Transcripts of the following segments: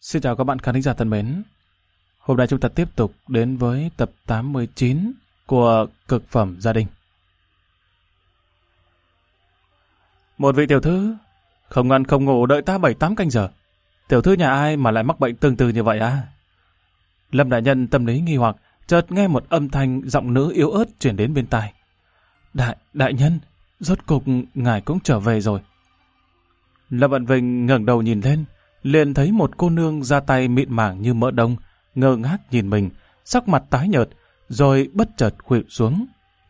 Xin chào các bạn khán thính giả thân mến. Hôm nay chúng ta tiếp tục đến với tập 89 của Cực phẩm gia đình. Một vị tiểu thư không ăn không ngủ đợi ta 7-8 canh giờ. Tiểu thư nhà ai mà lại mắc bệnh tương tự như vậy à? Lâm đại nhân tâm lý nghi hoặc, chợt nghe một âm thanh giọng nữ yếu ớt truyền đến bên tai. Đại nhân, rốt cục ngài cũng trở về rồi. Lâm Vận Vinh ngẩng đầu nhìn lên, liền thấy một cô nương da tay mịn màng như mỡ đông, ngơ ngác nhìn mình, sắc mặt tái nhợt, rồi bất chợt khuỵu xuống.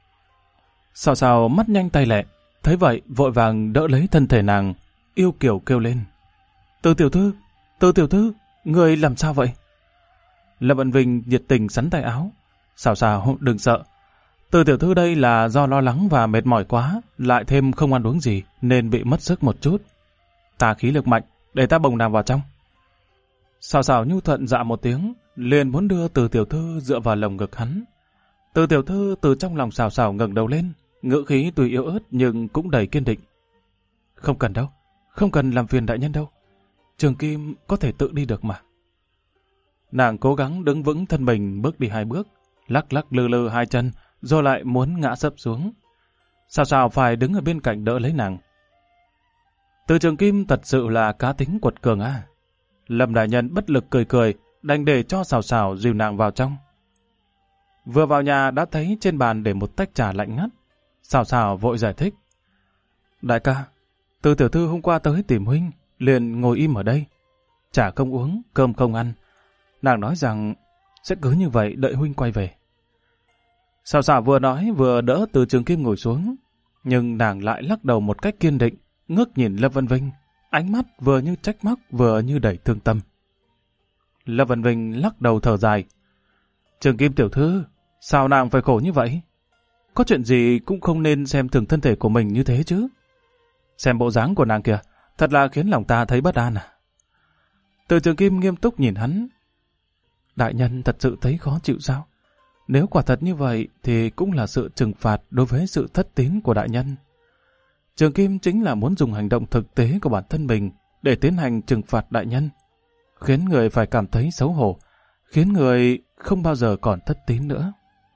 Sào sào mắt nhanh tay lẹ, thấy vậy vội vàng đỡ lấy thân thể nàng, yêu kiều kêu lên. Từ tiểu thư, người làm sao vậy? Lâm Vận Vinh nhiệt tình sắn tay áo. Sào sào đừng sợ. Từ tiểu thư đây là do lo lắng và mệt mỏi quá, lại thêm không ăn uống gì nên bị mất sức một chút. Ta khí lực mạnh, để ta bồng nàng vào trong. Sào sào nhu thuận dạ một tiếng, liền muốn đưa Từ tiểu thư dựa vào lồng ngực hắn. Từ tiểu thư từ trong lòng sào sào ngẩng đầu lên, ngữ khí tuy yếu ớt nhưng cũng đầy kiên định. Không cần đâu, không cần làm phiền đại nhân đâu. Trường Kim có thể tự đi được mà. Nàng cố gắng đứng vững thân mình, bước đi 2 bước, lắc lắc lư lư 2 chân, rồi lại muốn ngã sấp xuống. Sào sào phải đứng ở bên cạnh đỡ lấy nàng. Từ Trường Kim thật sự là cá tính quật cường à? Lâm đại nhân bất lực cười cười, đành để cho sào sào dìu nàng vào trong. Vừa vào nhà đã thấy trên bàn để một tách trà lạnh ngắt. Sào sào vội giải thích. Đại ca, Từ tiểu thư hôm qua tới tìm huynh, liền ngồi im ở đây. Trà không uống, cơm không ăn. Nàng nói rằng sẽ cứ như vậy đợi huynh quay về. Sào sào vừa nói vừa đỡ Từ Trường Kim ngồi xuống, nhưng nàng lại lắc đầu một cách kiên định, ngước nhìn Lâm Vân Vinh, ánh mắt vừa như trách móc vừa như đầy thương tâm. Lâm Vân Vinh lắc đầu thở dài. Trường Kim tiểu thư, sao nàng phải khổ như vậy? Có chuyện gì cũng không nên xem thường thân thể của mình như thế chứ. Xem bộ dáng của nàng kìa, thật là khiến lòng ta thấy bất an à. Từ Trường Kim nghiêm túc nhìn hắn. Đại nhân thật sự thấy khó chịu sao? Nếu quả thật như vậy thì cũng là sự trừng phạt đối với sự thất tín của đại nhân. Trường Kim chính là muốn dùng hành động thực tế của bản thân mình để tiến hành trừng phạt đại nhân, khiến người phải cảm thấy xấu hổ, khiến người không bao giờ còn thất tín nữa.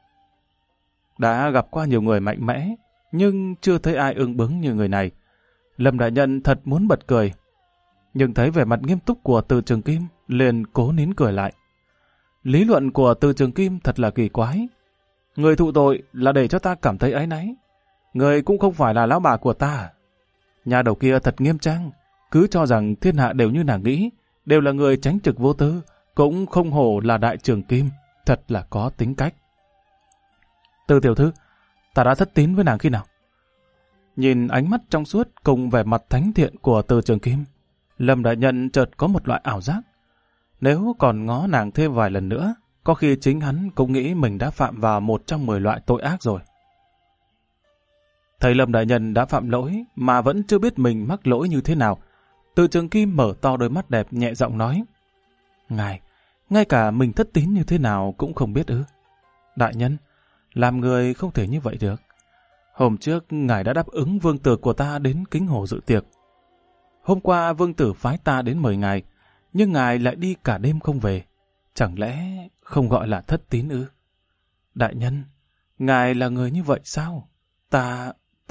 Đã gặp qua nhiều người mạnh mẽ, nhưng chưa thấy ai ương bướng như người này. Lâm đại nhân thật muốn bật cười, nhưng thấy vẻ mặt nghiêm túc của Từ Trường Kim, liền cố nín cười lại. Lý luận của Từ Trường Kim thật là kỳ quái. Người thụ tội là để cho ta cảm thấy áy náy. Người cũng không phải là lão bà của ta. Nhà đầu kia thật nghiêm trang, cứ cho rằng thiên hạ đều như nàng nghĩ, đều là người chánh trực vô tư, cũng không hổ là đại Trường Kim, thật là có tính cách. Từ tiểu thư, ta đã thất tín với nàng khi nào? Nhìn ánh mắt trong suốt cùng vẻ mặt thánh thiện của Từ Trường Kim, Lâm đại nhân chợt có một loại ảo giác. Nếu còn ngó nàng thêm vài lần nữa, có khi chính hắn cũng nghĩ mình đã phạm vào một trong 10 loại tội ác rồi. Thấy Lâm đại nhân đã phạm lỗi mà vẫn chưa biết mình mắc lỗi như thế nào, Từ Trường Kim mở to đôi mắt đẹp nhẹ giọng nói. Ngài, ngay cả mình thất tín như thế nào cũng không biết ư? Đại nhân, làm người không thể như vậy được. Hôm trước ngài đã đáp ứng vương tử của ta đến Kính Hồ dự tiệc. Hôm qua vương tử phái ta đến mời ngài, nhưng ngài lại đi cả đêm không về. Chẳng lẽ không gọi là thất tín ư? Đại nhân, ngài là người như vậy sao? Ta...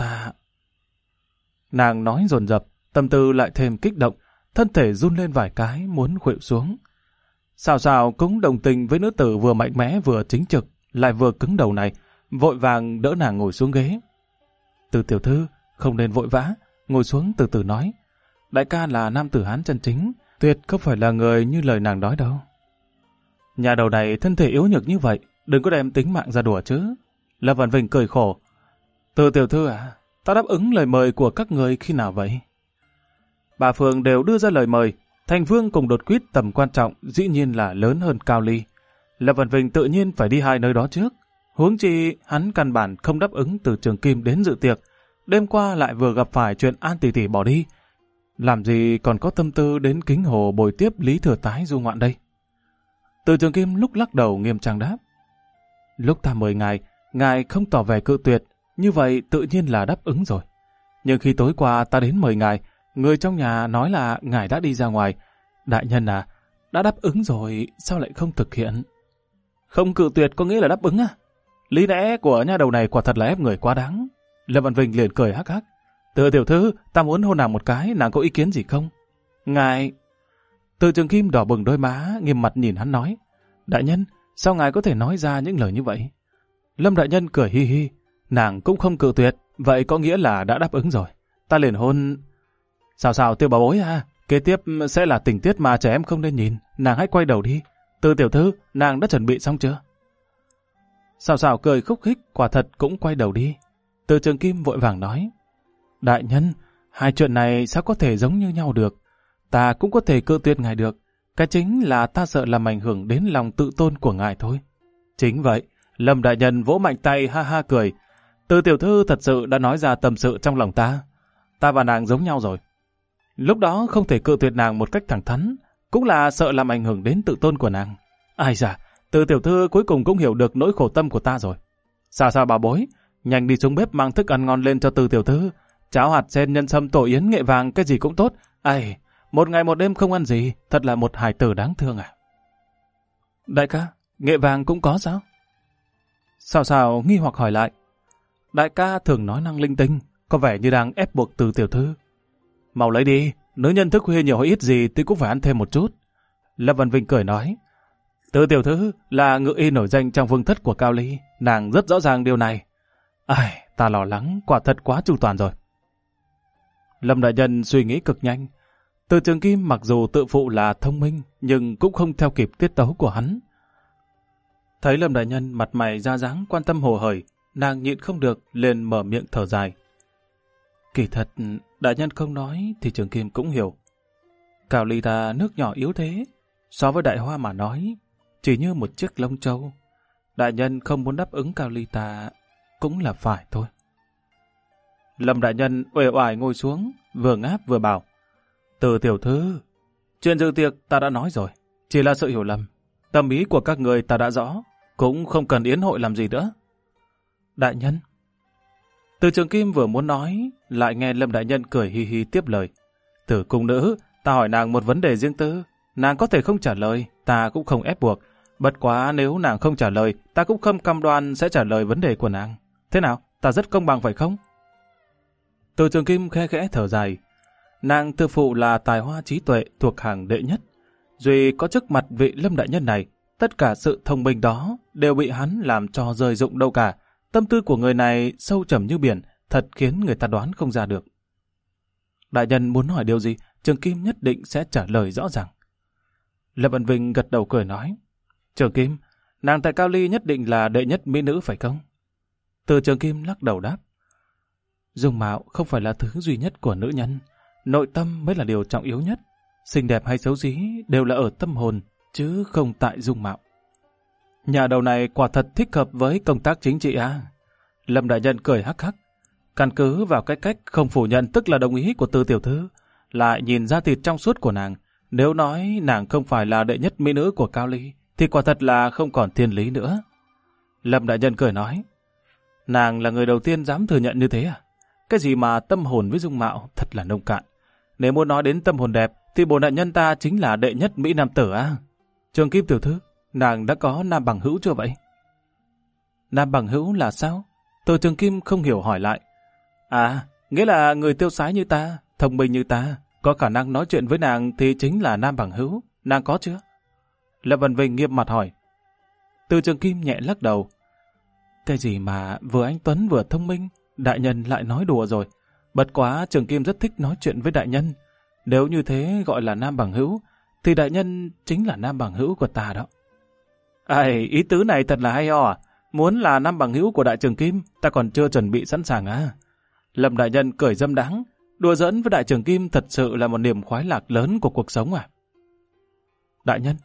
Nàng nói dồn dập, tâm tư lại thêm kích động, thân thể run lên vài cái muốn khuỵu xuống. Sào sào cũng đồng tình với nữ tử vừa mạnh mẽ vừa chính trực, lại vừa cứng đầu này, vội vàng đỡ nàng ngồi xuống ghế. Từ tiểu thư, không nên vội vã, ngồi xuống từ từ nói. Đại ca là nam tử Hán chân chính, tuyệt không phải là người như lời nàng nói đâu. Nhà đầu này thân thể yếu nhược như vậy, đừng có đem tính mạng ra đùa chứ. Lâm Văn Vinh cười khổ. Từ tiểu thư à, ta đáp ứng lời mời của các người khi nào vậy? Bà Phương đều đưa ra lời mời, Thành Vương cùng Đột Quyết tầm quan trọng dĩ nhiên là lớn hơn Cao Ly. Lâm Văn Vinh tự nhiên phải đi 2 nơi đó trước. Huống chi hắn căn bản không đáp ứng Từ Trường Kim đến dự tiệc, đêm qua lại vừa gặp phải chuyện An tỷ tỷ bỏ đi. Làm gì còn có tâm tư đến Kính Hồ bồi tiếp Lý Thừa Tái du ngoạn đây? Từ Trường Kim lúc lắc đầu nghiêm trang đáp. Lúc ta mời ngài không tỏ vẻ cự tuyệt, như vậy tự nhiên là đáp ứng rồi. Nhưng khi tối qua ta đến mời ngài, người trong nhà nói là ngài đã đi ra ngoài. Đại nhân à, đã đáp ứng rồi, sao lại không thực hiện? Không cự tuyệt có nghĩa là đáp ứng à? Lý lẽ của nha đầu này quả thật là ép người quá đáng. Lâm Văn Vinh liền cười hắc hắc. Từ tiểu thư, ta muốn hôn nàng một cái, nàng có ý kiến gì không? Ngài... Từ Trường Kim đỏ bừng đôi má, nghiêm mặt nhìn hắn nói. Đại nhân, sao ngài có thể nói ra những lời như vậy? Lâm đại nhân cười hi hi. Nàng cũng không cự tuyệt, vậy có nghĩa là đã đáp ứng rồi. Ta liền hôn... Sao Tiêu Bảo Bối à? Kế tiếp sẽ là tình tiết mà trẻ em không nên nhìn. Nàng hãy quay đầu đi. Từ tiểu thư, nàng đã chuẩn bị xong chưa? Sao cười khúc khích, quả thật cũng quay đầu đi. Từ Trường Kim vội vàng nói. Đại nhân, hai chuyện này sao có thể giống như nhau được? Ta cũng có thể cự tuyệt ngài được. Cái chính là ta sợ làm ảnh hưởng đến lòng tự tôn của ngài thôi. Chính vậy, Lâm đại nhân vỗ mạnh tay ha ha cười. Từ tiểu thư thật sự đã nói ra tâm sự trong lòng ta. Ta và nàng giống nhau rồi. Lúc đó không thể cự tuyệt nàng một cách thẳng thắn, cũng là sợ làm ảnh hưởng đến tự tôn của nàng. Ai da, Từ tiểu thư cuối cùng cũng hiểu được nỗi khổ tâm của ta rồi. Sao bà bối, nhanh đi xuống bếp mang thức ăn ngon lên cho Từ tiểu thư. Cháo hạt sen nhân sâm tổ yến nghệ vàng cái gì cũng tốt. Ai, một ngày một đêm không ăn gì, thật là một hài tử đáng thương à. Đại ca, nghệ vàng cũng có sao? Sao nghi hoặc hỏi lại. Đại ca thường nói năng linh tinh, có vẻ như đang ép buộc Từ tiểu thư. Mau lấy đi, nữ nhân thức khuya nhiều hay ít gì thì cũng phải ăn thêm một chút. Lâm Văn Vinh cười nói. Từ tiểu thư là ngự y nổi danh trong vương thất của Cao Ly, nàng rất rõ ràng điều này. Ai, ta lo lắng, quả thật quá chu toàn rồi. Lâm đại nhân suy nghĩ cực nhanh. Từ Trường Kim mặc dù tự phụ là thông minh, nhưng cũng không theo kịp tiết tấu của hắn. Thấy Lâm đại nhân mặt mày ra dáng quan tâm hồ hởi, nàng nhịn không được liền mở miệng thở dài. Kỳ thật, đại nhân không nói thì Trường Kim cũng hiểu. Cao Ly ta nước nhỏ yếu thế, so với Đại Hoa mà nói, chỉ như một chiếc lông trâu. Đại nhân không muốn đáp ứng Cao Ly ta cũng là phải thôi. Lâm đại nhân uể oải ngồi xuống, vừa ngáp vừa bảo. Từ tiểu thư, chuyện dự tiệc ta đã nói rồi, chỉ là sự hiểu lầm. Tâm ý của các người ta đã rõ, cũng không cần yến hội làm gì nữa. Đại nhân. Từ Trường Kim vừa muốn nói, lại nghe Lâm đại nhân cười hi hi tiếp lời. Từ cung nữ, ta hỏi nàng một vấn đề riêng tư, nàng có thể không trả lời, ta cũng không ép buộc. Bất quá nếu nàng không trả lời, ta cũng không cam đoan sẽ trả lời vấn đề của nàng. Thế nào, ta rất công bằng phải không? Từ Trường Kim khẽ khẽ thở dài. Nàng tự phụ là tài hoa trí tuệ thuộc hàng đệ nhất. Duy có trước mặt vị Lâm đại nhân này, tất cả sự thông minh đó đều bị hắn làm cho rơi rụng đâu cả. Tâm tư của người này sâu trầm như biển, thật khiến người ta đoán không ra được. Đại nhân muốn hỏi điều gì, Trường Kim nhất định sẽ trả lời rõ ràng. Lâm Văn Vinh gật đầu cười nói. Trường Kim, nàng tại Cao Ly nhất định là đệ nhất mỹ nữ phải không? Từ Trường Kim lắc đầu đáp. Dung mạo không phải là thứ duy nhất của nữ nhân, nội tâm mới là điều trọng yếu nhất. Xinh đẹp hay xấu xí đều là ở tâm hồn, chứ không tại dung mạo. Nhà đầu này quả thật thích hợp với công tác chính trị à? Lâm đại nhân cười hắc hắc. Căn cứ vào cái cách không phủ nhận tức là đồng ý của Từ tiểu thư, lại nhìn ra thịt trong suốt của nàng. Nếu nói nàng không phải là đệ nhất mỹ nữ của Cao Ly, thì quả thật là không còn thiên lý nữa. Lâm đại nhân cười nói. Nàng là người đầu tiên dám thừa nhận như thế à? Cái gì mà tâm hồn với dung mạo thật là nông cạn. Nếu muốn nói đến tâm hồn đẹp, thì bổn đại nhân ta chính là đệ nhất mỹ nam tử à? Trường Kim tiểu thư, nàng đã có nam bằng hữu chưa vậy? Nam bằng hữu là sao? Từ Trường Kim không hiểu hỏi lại. À, nghĩa là người tiêu sái như ta, thông minh như ta, có khả năng nói chuyện với nàng thì chính là nam bằng hữu. Nàng có chưa? Lâm Văn Vinh nghiêm mặt hỏi. Từ Trường Kim nhẹ lắc đầu. Cái gì mà vừa anh Tuấn vừa thông minh, đại nhân lại nói đùa rồi. Bất quá Trường Kim rất thích nói chuyện với đại nhân. Nếu như thế gọi là nam bằng hữu, thì đại nhân chính là nam bằng hữu của ta đó. Ai, ý tứ này thật là hay ho à? Muốn là nam bằng hữu của đại Trường Kim, ta còn chưa chuẩn bị sẵn sàng à? Lâm đại nhân cười dâm đãng, đùa giỡn với đại Trường Kim thật sự là một niềm khoái lạc lớn của cuộc sống à? Đại nhân.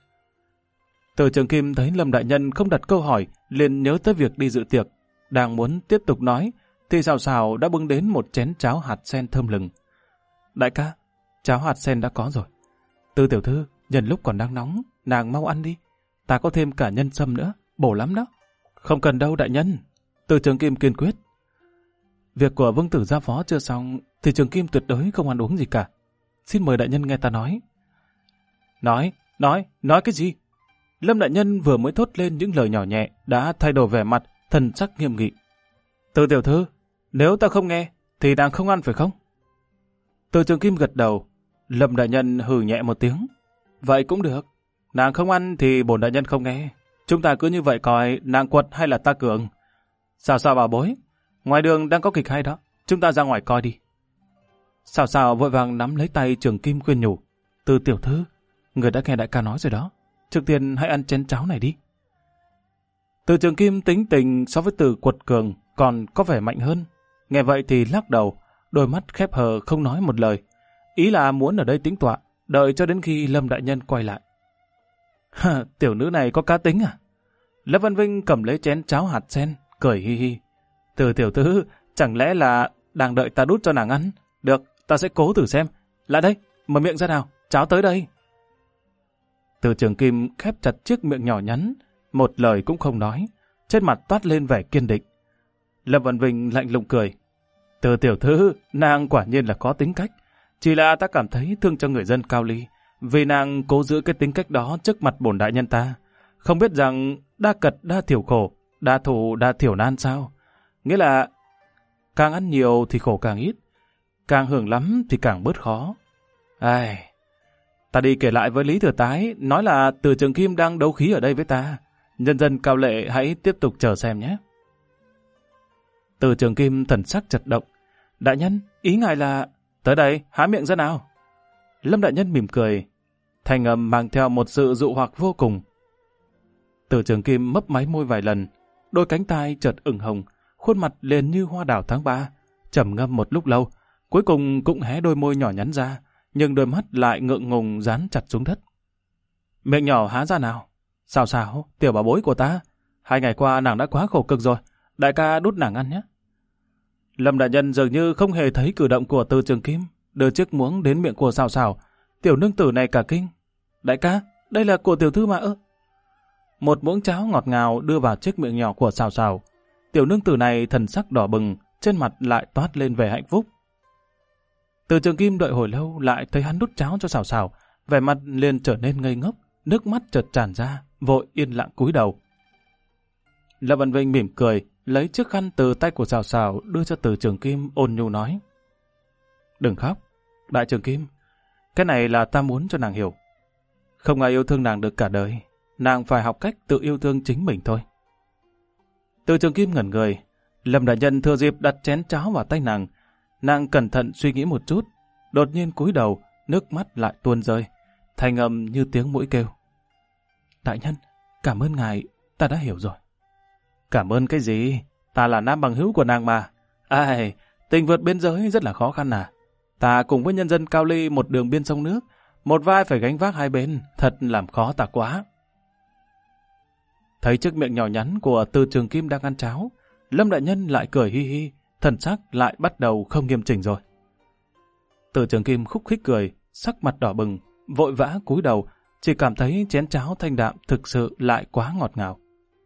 Từ Trường Kim thấy Lâm đại nhân không đặt câu hỏi, liền nhớ tới việc đi dự tiệc. Đang muốn tiếp tục nói, thì Sào đã bưng đến một chén cháo hạt sen thơm lừng. Đại ca, cháo hạt sen đã có rồi. Từ tiểu thư, nhân lúc còn đang nóng, nàng mau ăn đi. Ta có thêm cả nhân sâm nữa, bổ lắm đó. Không cần đâu đại nhân. Từ Trường Kim kiên quyết. Việc của vương tử gia phó chưa xong, thì Trường Kim tuyệt đối không ăn uống gì cả. Xin mời đại nhân nghe ta nói. Nói, Nói cái gì? Lâm đại nhân vừa mới thốt lên những lời nhỏ nhẹ đã thay đổi vẻ mặt, thần sắc nghiêm nghị. Từ tiểu thư, nếu ta không nghe, thì nàng không ăn phải không? Từ Trường Kim gật đầu. Lâm đại nhân hừ nhẹ một tiếng. Vậy cũng được. Nàng không ăn thì bổn đại nhân không nghe. Chúng ta cứ như vậy coi nàng quật hay là ta cường. Sao bảo bối? Ngoài đường đang có kịch hay đó. Chúng ta ra ngoài coi đi. Sao vội vàng nắm lấy tay Trường Kim khuyên nhủ. Từ tiểu thư, người đã nghe đại ca nói rồi đó. Trước tiên hãy ăn chén cháo này đi. Từ Trường Kim tính tình so với từ quật cường còn có vẻ mạnh hơn. Nghe vậy thì lắc đầu, đôi mắt khép hờ không nói một lời. Ý là muốn ở đây tĩnh tọa, đợi cho đến khi Lâm đại nhân quay lại. Tiểu nữ này có cá tính à? Lâm Văn Vinh cầm lấy chén cháo hạt sen, cười hi hi. Từ tiểu thư, chẳng lẽ là đang đợi ta đút cho nàng ăn? Được, ta sẽ cố thử xem. Lại đây, mở miệng ra nào, cháo tới đây. Từ Trường Kim khép chặt chiếc miệng nhỏ nhắn, một lời cũng không nói, trên mặt toát lên vẻ kiên định. Lâm Văn Vinh lạnh lùng cười. Từ tiểu thư, nàng quả nhiên là có tính cách. Chỉ là ta cảm thấy thương cho người dân Cao Ly, vì nàng cố giữ cái tính cách đó trước mặt bổn đại nhân ta. Không biết rằng đa cật đa thiểu khổ, đa thù đa thiểu nan sao? Nghĩa là càng ăn nhiều thì khổ càng ít, càng hưởng lắm thì càng bớt khó. Ai... Ta đi kể lại với Lý Thừa Tái, nói là Từ Trường Kim đang đấu khí ở đây với ta. Nhân dân Cao Lệ hãy tiếp tục chờ xem nhé. Từ Trường Kim thần sắc chật động. Đại nhân, ý ngài là... Tới đây, há miệng ra nào. Lâm đại nhân mỉm cười. Thanh âm mang theo một sự dụ hoặc vô cùng. Từ Trường Kim mấp máy môi vài lần. Đôi cánh tai chợt ửng hồng, khuôn mặt liền như hoa đào tháng 3. Trầm ngâm một lúc lâu, cuối cùng cũng hé đôi môi nhỏ nhắn ra, nhưng đôi mắt lại ngượng ngùng dán chặt xuống đất. Miệng nhỏ há ra nào. Sao, tiểu bảo bối của ta. 2 ngày qua nàng đã quá khổ cực rồi. Đại ca đút nàng ăn nhé. Lâm đại nhân dường như không hề thấy cử động của Từ Trường Kim, đưa chiếc muỗng đến miệng của Sào. Tiểu nương tử này cả kinh. Đại ca, đây là của tiểu thư mà ư? Một muỗng cháo ngọt ngào đưa vào chiếc miệng nhỏ của Sào. Tiểu nương tử này thần sắc đỏ bừng, trên mặt lại toát lên vẻ hạnh phúc. Từ Trường Kim đợi hồi lâu lại thấy hắn đút cháo cho Sào, vẻ mặt liền trở nên ngây ngốc, nước mắt chợt tràn ra, vội yên lặng cúi đầu. Lâm Văn Vinh mỉm cười, lấy chiếc khăn từ tay của Sào đưa cho Từ Trường Kim, ôn nhu nói. Đừng khóc, Đại Trường Kim, cái này là ta muốn cho nàng hiểu. Không ai yêu thương nàng được cả đời, nàng phải học cách tự yêu thương chính mình thôi. Từ Trường Kim ngẩn người, Lâm đại nhân thừa dịp đặt chén cháo vào tay nàng. Nàng cẩn thận suy nghĩ một chút, đột nhiên cúi đầu, nước mắt lại tuôn rơi, thanh âm như tiếng mũi kêu. Đại nhân, cảm ơn ngài, ta đã hiểu rồi. Cảm ơn cái gì? Ta là nam bằng hữu của nàng mà. Ai, tình vượt biên giới rất là khó khăn à. Ta cùng với nhân dân Cao Ly một đường biên sông nước, một vai phải gánh vác hai bên, thật làm khó ta quá. Thấy chiếc miệng nhỏ nhắn của Từ Trường Kim đang ăn cháo, Lâm đại nhân lại cười hi hi, thần sắc lại bắt đầu không nghiêm chỉnh rồi. Từ Trường Kim khúc khích cười, sắc mặt đỏ bừng, vội vã cúi đầu, chỉ cảm thấy chén cháo thanh đạm thực sự lại quá ngọt ngào.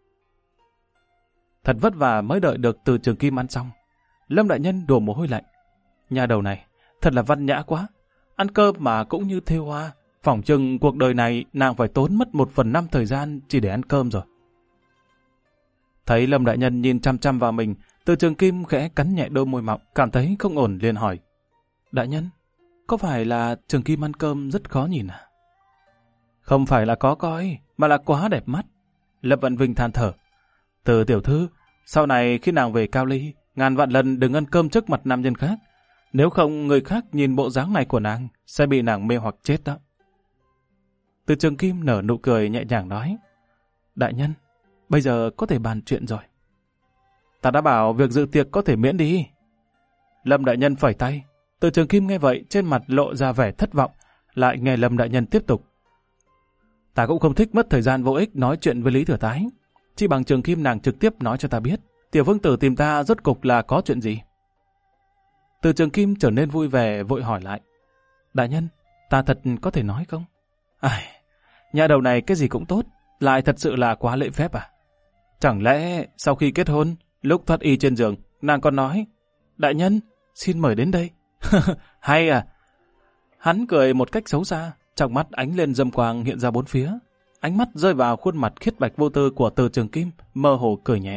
Thật vất vả mới đợi được Từ Trường Kim ăn xong. Lâm đại nhân đổ mồ hôi lạnh. Nhà đầu này, thật là văn nhã quá. Ăn cơm mà cũng như thêu hoa. Phỏng chừng cuộc đời này nàng phải tốn mất 1/5 thời gian chỉ để ăn cơm rồi. Thấy Lâm đại nhân nhìn chăm chăm vào mình, Từ Trường Kim khẽ cắn nhẹ đôi môi mọng, cảm thấy không ổn liền hỏi. Đại nhân, có phải là Trường Kim ăn cơm rất khó nhìn à? Không phải là có coi, mà là quá đẹp mắt. Lâm Vận Vinh than thở. Từ tiểu thư, sau này khi nàng về Cao Ly, ngàn vạn lần đừng ăn cơm trước mặt nam nhân khác. Nếu không người khác nhìn bộ dáng này của nàng, sẽ bị nàng mê hoặc chết đó. Từ Trường Kim nở nụ cười nhẹ nhàng nói. Đại nhân, bây giờ có thể bàn chuyện rồi. Ta đã bảo việc dự tiệc có thể miễn đi. Lâm đại nhân phẩy tay. Từ Trường Kim nghe vậy trên mặt lộ ra vẻ thất vọng, lại nghe Lâm đại nhân tiếp tục. Ta cũng không thích mất thời gian vô ích nói chuyện với Lý Thừa Tái. Chỉ bằng Trường Kim nàng trực tiếp nói cho ta biết, tiểu vương tử tìm ta rốt cục là có chuyện gì. Từ Trường Kim trở nên vui vẻ vội hỏi lại. Đại nhân, ta thật có thể nói không? Ai, nhà đầu này cái gì cũng tốt, lại thật sự là quá lễ phép à? Chẳng lẽ sau khi kết hôn, lúc thoát y trên giường, nàng còn nói, đại nhân, xin mời đến đây. Hay à? Hắn cười một cách xấu xa, Trong mắt ánh lên dâm quang hiện ra bốn phía. Ánh mắt rơi vào khuôn mặt khiết bạch vô tư của Từ Trường Kim, mơ hồ cười nhẹ.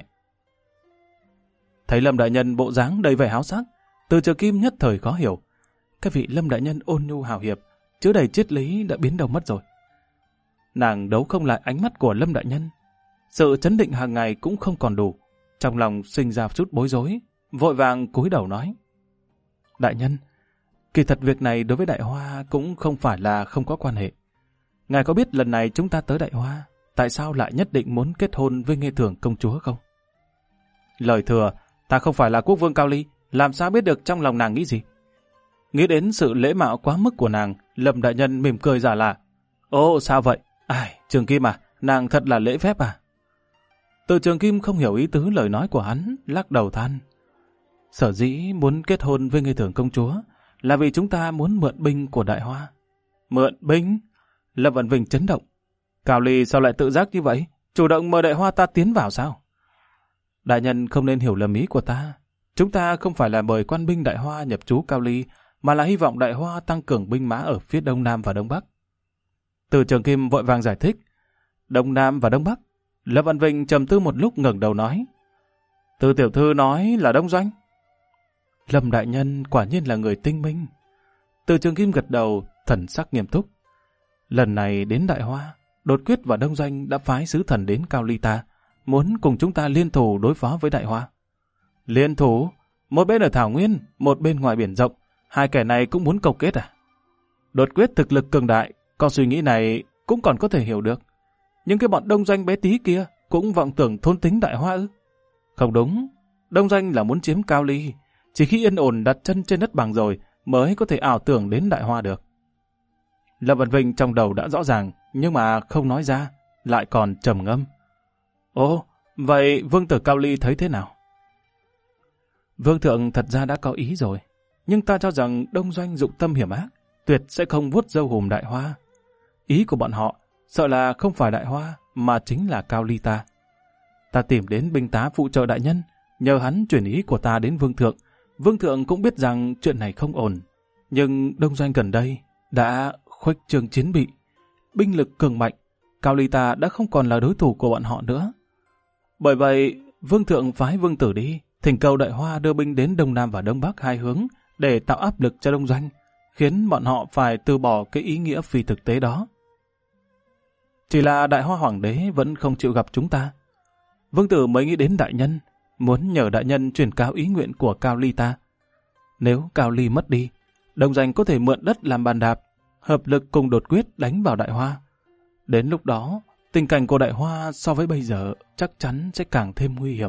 Thấy Lâm đại nhân bộ dáng đầy vẻ háo sắc, Từ Trường Kim nhất thời khó hiểu. Cái vị Lâm đại nhân ôn nhu hào hiệp, chứa đầy triết lý đã biến đâu mất rồi. Nàng đấu không lại ánh mắt của Lâm đại nhân. Sự chấn định hàng ngày cũng không còn đủ. Trong lòng sinh ra chút bối rối, vội vàng cúi đầu nói. Đại nhân, kỳ thật việc này đối với Đại Hoa cũng không phải là không có quan hệ. Ngài có biết lần này chúng ta tới Đại Hoa, tại sao lại nhất định muốn kết hôn với Nghê Thường công chúa không? Lời thừa, ta không phải là quốc vương Cao Ly, làm sao biết được trong lòng nàng nghĩ gì? Nghĩ đến sự lễ mạo quá mức của nàng, Lâm đại nhân mỉm cười giả lạ. Ồ, sao vậy? Ai, Trường Kim à, nàng thật là lễ phép à? Từ Trường Kim không hiểu ý tứ lời nói của hắn, lắc đầu than. Sở dĩ muốn kết hôn với Nghê Thường công chúa là vì chúng ta muốn mượn binh của Đại Hoa. Mượn binh? Lâm Vận Vinh chấn động. Cao Ly sao lại tự giác như vậy? Chủ động mời Đại Hoa ta tiến vào sao? Đại nhân không nên hiểu lầm ý của ta. Chúng ta không phải là mời quan binh Đại Hoa nhập trú Cao Ly, mà là hy vọng Đại Hoa tăng cường binh mã ở phía Đông Nam và Đông Bắc. Từ Trường Kim vội vàng giải thích. Đông Nam và Đông Bắc? Lâm Văn Vinh trầm tư một lúc ngẩng đầu nói. Từ tiểu thư nói là Đông Doanh. Lâm đại nhân quả nhiên là người tinh minh. Từ Trường Kim gật đầu, thần sắc nghiêm túc. Lần này đến Đại Hoa, Đột Quyết và Đông Doanh đã phái sứ thần đến Cao Ly ta, muốn cùng chúng ta liên thủ đối phó với Đại Hoa. Liên thủ? Một bên ở Thảo Nguyên, một bên ngoài biển rộng, hai kẻ này cũng muốn câu kết à? Đột Quyết thực lực cường đại, có suy nghĩ này cũng còn có thể hiểu được. Nhưng cái bọn Đông Doanh bé tí kia cũng vọng tưởng thôn tính Đại Hoa ư? Không đúng, Đông Doanh là muốn chiếm Cao Ly, chỉ khi yên ổn đặt chân trên đất bằng rồi mới có thể ảo tưởng đến Đại Hoa được. Lâm Văn Vinh trong đầu đã rõ ràng, nhưng mà không nói ra, lại còn trầm ngâm. Ồ, vậy Vương tử Cao Ly thấy thế nào? Vương thượng thật ra đã có ý rồi, nhưng ta cho rằng Đông Doanh dụng tâm hiểm ác, tuyệt sẽ không vuốt râu hùm Đại Hoa. Ý của bọn họ sợ là không phải Đại Hoa, mà chính là Cao Ly ta. Ta tìm đến binh tá phụ trợ đại nhân, nhờ hắn chuyển ý của ta đến Vương thượng. Vương thượng cũng biết rằng chuyện này không ổn, nhưng Đông Doanh gần đây đã khuếch trương chiến bị, binh lực cường mạnh, Cao Ly ta đã không còn là đối thủ của bọn họ nữa. Bởi vậy, Vương thượng phái Vương tử đi, thỉnh cầu Đại Hoa đưa binh đến Đông Nam và Đông Bắc hai hướng để tạo áp lực cho Đông Doanh, khiến bọn họ phải từ bỏ cái ý nghĩa phi thực tế đó. Chỉ là Đại Hoa Hoàng đế vẫn không chịu gặp chúng ta. Vương tử mới nghĩ đến đại nhân, muốn nhờ đại nhân truyền cáo ý nguyện của Cao Ly ta. Nếu Cao Ly mất đi, Đông Doanh có thể mượn đất làm bàn đạp, hợp lực cùng Đột Quyết đánh vào Đại Hoa. Đến lúc đó, tình cảnh của Đại Hoa so với bây giờ chắc chắn sẽ càng thêm nguy hiểm.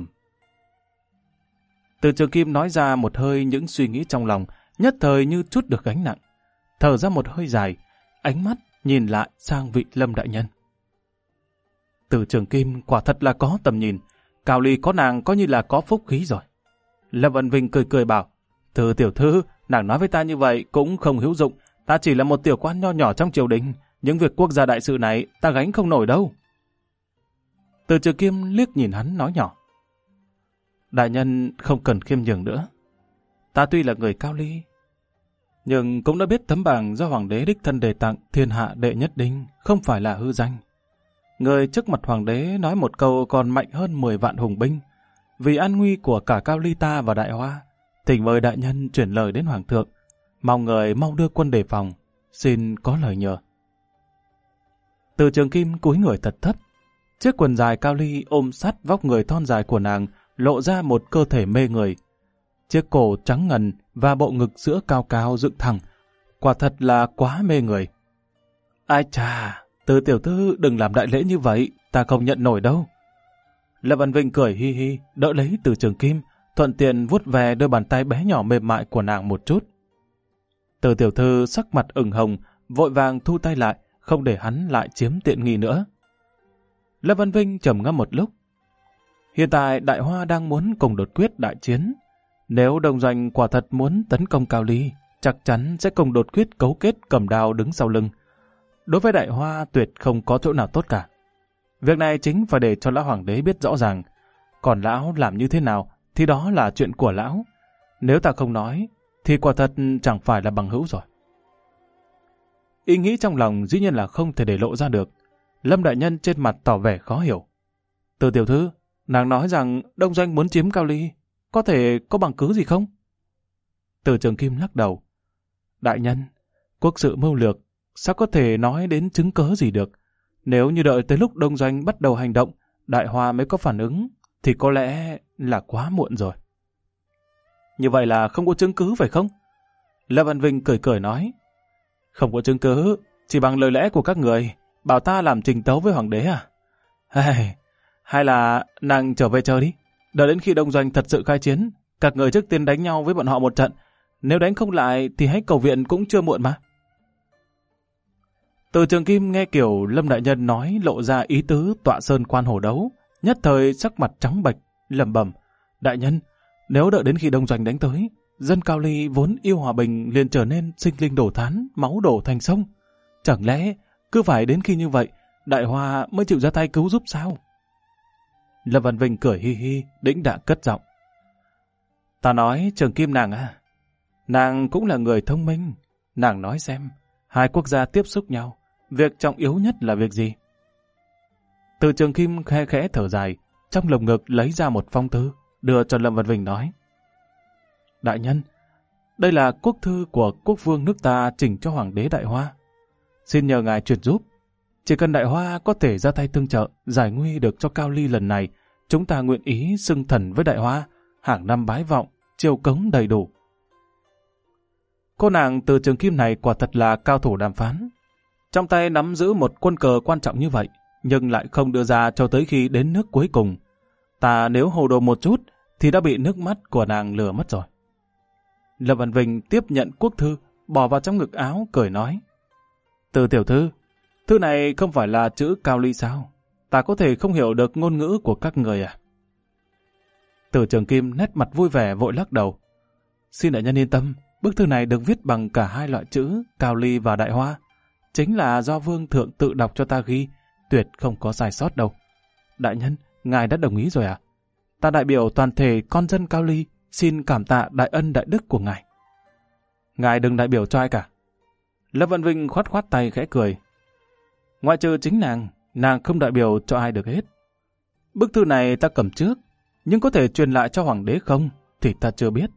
Từ Trường Kim nói ra một hơi những suy nghĩ trong lòng, nhất thời như trút được gánh nặng. Thở ra một hơi dài, ánh mắt nhìn lại sang vị Lâm đại nhân. Từ Trường Kim quả thật là có tầm nhìn, Cao Ly có nàng coi như là có phúc khí rồi. Lâm Văn Vinh cười cười bảo, Từ tiểu thư, nàng nói với ta như vậy cũng không hữu dụng, ta chỉ là một tiểu quan nho nhỏ trong triều đình, những việc quốc gia đại sự này ta gánh không nổi đâu. Từ Trường Kim liếc nhìn hắn nói nhỏ, đại nhân không cần khiêm nhường nữa. Ta tuy là người Cao Ly, nhưng cũng đã biết tấm bảng do Hoàng đế đích thân đề tặng thiên hạ đệ nhất đinh không phải là hư danh. Người trước mặt Hoàng đế nói một câu còn mạnh hơn 10 vạn hùng binh. Vì an nguy của cả Cao Ly ta và Đại Hoa, thỉnh mời đại nhân chuyển lời đến Hoàng thượng, mong người mau đưa quân đề phòng, xin có lời nhờ. Từ Trường Kim cúi người thật thấp. Chiếc quần dài Cao Ly ôm sát vóc người thon dài của nàng, lộ ra một cơ thể mê người. Chiếc cổ trắng ngần và bộ ngực sữa cao cao dựng thẳng, quả thật là quá mê người. Ai chà, Từ tiểu thư đừng làm đại lễ như vậy, ta không nhận nổi đâu. Lâm Văn Vinh cười hi hi, đỡ lấy Từ Trường Kim, thuận tiện vuốt về đôi bàn tay bé nhỏ mềm mại của nàng một chút. Từ tiểu thư sắc mặt ửng hồng, vội vàng thu tay lại, không để hắn lại chiếm tiện nghi nữa. Lâm Văn Vinh trầm ngâm một lúc. Hiện tại Đại Hoa đang muốn cùng Đột Quyết đại chiến. Nếu Đông Doanh quả thật muốn tấn công Cao Ly, chắc chắn sẽ cùng Đột Quyết cấu kết cầm đao đứng sau lưng. Đối với Đại Hoa tuyệt không có chỗ nào tốt cả. Việc này chính phải để cho lão Hoàng đế biết rõ ràng. Còn lão làm như thế nào thì đó là chuyện của lão. Nếu ta không nói thì quả thật chẳng phải là bằng hữu rồi. ý nghĩ trong lòng dĩ nhiên là không thể để lộ ra được. Lâm đại nhân trên mặt tỏ vẻ khó hiểu. Từ tiểu thư, nàng nói rằng Đông Doanh muốn chiếm Cao Ly, có thể có bằng cứ gì không? Từ Trường Kim lắc đầu. Đại nhân, quốc sự mưu lược, sao có thể nói đến chứng cớ gì được? Nếu như đợi tới lúc Đông Doanh bắt đầu hành động, Đại Hoa mới có phản ứng, thì có lẽ là quá muộn rồi. Như vậy là không có chứng cứ phải không? Lâm Văn Vinh cười cười nói. Không có chứng cứ, chỉ bằng lời lẽ của các người, bảo ta làm trình tấu với hoàng đế à? Hay là nàng trở về chờ đi, đợi đến khi Đông Doanh thật sự khai chiến, các người trước tiên đánh nhau với bọn họ một trận. Nếu đánh không lại thì hãy cầu viện cũng chưa muộn mà. Từ Trường Kim nghe kiểu Lâm đại nhân nói lộ ra ý tứ tọa sơn quan hổ đấu, nhất thời sắc mặt trắng bệch, lẩm bẩm: Đại nhân, nếu đợi đến khi Đông Doanh đánh tới, dân Cao Ly vốn yêu hòa bình liền trở nên sinh linh đổ thán, máu đổ thành sông. Chẳng lẽ cứ phải đến khi như vậy, Đại Hoa mới chịu ra tay cứu giúp sao? Lâm Văn Vinh cười hi hi, đĩnh đạc cất giọng. Ta nói Trường Kim nàng à, nàng cũng là người thông minh. Nàng nói xem, hai quốc gia tiếp xúc nhau, việc trọng yếu nhất là việc gì? Từ Trường Kim khe khẽ thở dài, trong lồng ngực lấy ra một phong thư, đưa cho Lâm Văn Vinh nói. Đại nhân, đây là quốc thư của quốc vương nước ta chỉnh cho Hoàng đế Đại Hoa. Xin nhờ ngài truyền giúp. Chỉ cần Đại Hoa có thể ra tay tương trợ, giải nguy được cho Cao Ly lần này, chúng ta nguyện ý xưng thần với Đại Hoa, hàng năm bái vọng, chiêu cống đầy đủ. Cô nàng Từ Trường Kim này quả thật là cao thủ đàm phán. Trong tay nắm giữ một quân cờ quan trọng như vậy, nhưng lại không đưa ra cho tới khi đến nước cuối cùng. Ta nếu hồ đồ một chút, thì đã bị nước mắt của nàng lừa mất rồi. Lâm Văn Vinh tiếp nhận quốc thư, bỏ vào trong ngực áo, cười nói. Từ tiểu thư, thư này không phải là chữ Cao Ly sao? Ta có thể không hiểu được ngôn ngữ của các người à? Từ Trường Kim nét mặt vui vẻ vội lắc đầu. Xin đại nhân yên tâm, bức thư này được viết bằng cả hai loại chữ Cao Ly và Đại Hoa. Chính là do vương thượng tự đọc cho ta ghi, tuyệt không có sai sót đâu. Đại nhân, ngài đã đồng ý rồi à? Ta đại biểu toàn thể con dân Cao Ly, xin cảm tạ đại ân đại đức của ngài. Ngài đừng đại biểu cho ai cả. Lâm Văn Vinh khoát khoát tay khẽ cười. Ngoại trừ chính nàng không đại biểu cho ai được hết. Bức thư này ta cầm trước, nhưng có thể truyền lại cho hoàng đế không thì ta chưa biết.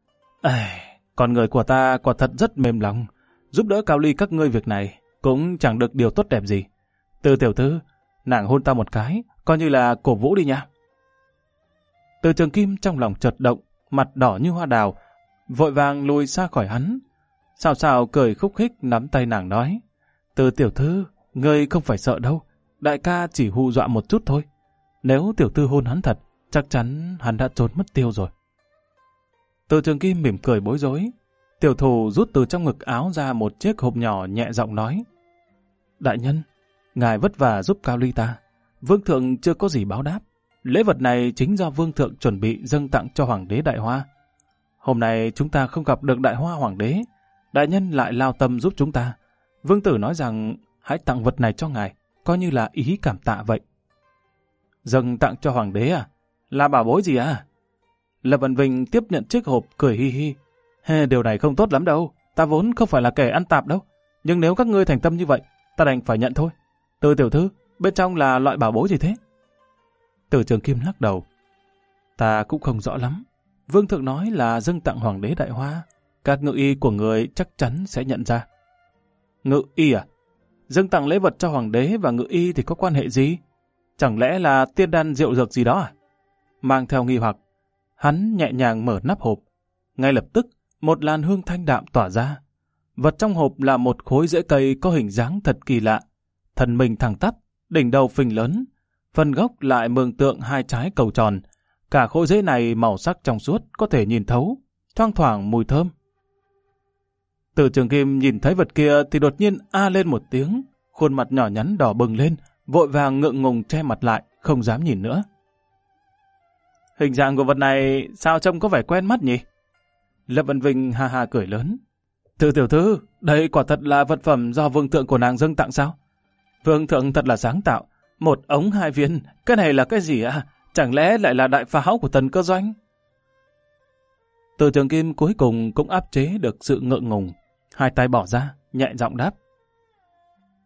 Con người của ta quả thật rất mềm lòng, giúp đỡ Cao Ly các ngươi việc này cũng chẳng được điều tốt đẹp gì. Từ tiểu thư, nàng hôn ta một cái, coi như là cổ vũ đi nha. Từ Trường Kim trong lòng chợt động, mặt đỏ như hoa đào, vội vàng lùi xa khỏi hắn. Xào xào cười khúc khích nắm tay nàng nói. Từ tiểu thư, ngươi không phải sợ đâu, đại ca chỉ hù dọa một chút thôi. Nếu tiểu thư hôn hắn thật, chắc chắn hắn đã trốn mất tiêu rồi. Từ Trường Kim mỉm cười bối rối. Tiểu thủ rút từ trong ngực áo ra một chiếc hộp nhỏ nhẹ giọng nói. Đại nhân, ngài vất vả giúp Cao Ly ta. Vương thượng chưa có gì báo đáp. Lễ vật này chính do vương thượng chuẩn bị dâng tặng cho hoàng đế Đại Hoa. Hôm nay chúng ta không gặp được Đại Hoa hoàng đế. Đại nhân lại lao tâm giúp chúng ta. Vương tử nói rằng hãy tặng vật này cho ngài, coi như là ý cảm tạ vậy. Dâng tặng cho hoàng đế à? Là bảo bối gì à? Lâm Văn Vinh tiếp nhận chiếc hộp cười hi hi. Điều này không tốt lắm đâu, ta vốn không phải là kẻ ăn tạp đâu. Nhưng nếu các ngươi thành tâm như vậy, ta đành phải nhận thôi. Từ tiểu thư, bên trong là loại bảo bối gì thế? Từ Trường Kim lắc đầu. Ta cũng không rõ lắm. Vương thượng nói là dâng tặng hoàng đế Đại Hoa. Các ngự y của người chắc chắn sẽ nhận ra. Ngự y à? Dâng tặng lễ vật cho hoàng đế và ngự y thì có quan hệ gì? Chẳng lẽ là tiên đan rượu dược gì đó à? Mang theo nghi hoặc, hắn nhẹ nhàng mở nắp hộp. Ngay lập tức, một làn hương thanh đạm tỏa ra. Vật trong hộp là một khối rễ cây có hình dáng thật kỳ lạ. Thân mình thẳng tắp, đỉnh đầu phình lớn. Phần gốc lại mường tượng hai trái cầu tròn. Cả khối rễ này màu sắc trong suốt, có thể nhìn thấu, thoang thoảng mùi thơm. Từ Trường Kim nhìn thấy vật kia thì đột nhiên a lên một tiếng, khuôn mặt nhỏ nhắn đỏ bừng lên, vội vàng ngượng ngùng che mặt lại, không dám nhìn nữa. Hình dạng của vật này sao trông có vẻ quen mắt nhỉ? Lâm Văn Vinh ha ha cười lớn. Từ tiểu thư, đây quả thật là vật phẩm do vương thượng của nàng dâng tặng sao? Vương thượng thật là sáng tạo, một ống hai viên, cái này là cái gì ạ? Chẳng lẽ lại là đại pháo của Tần Cơ Doanh? Từ Trường Kim cuối cùng cũng áp chế được sự ngượng ngùng, hai tay bỏ ra, nhẹ giọng đáp.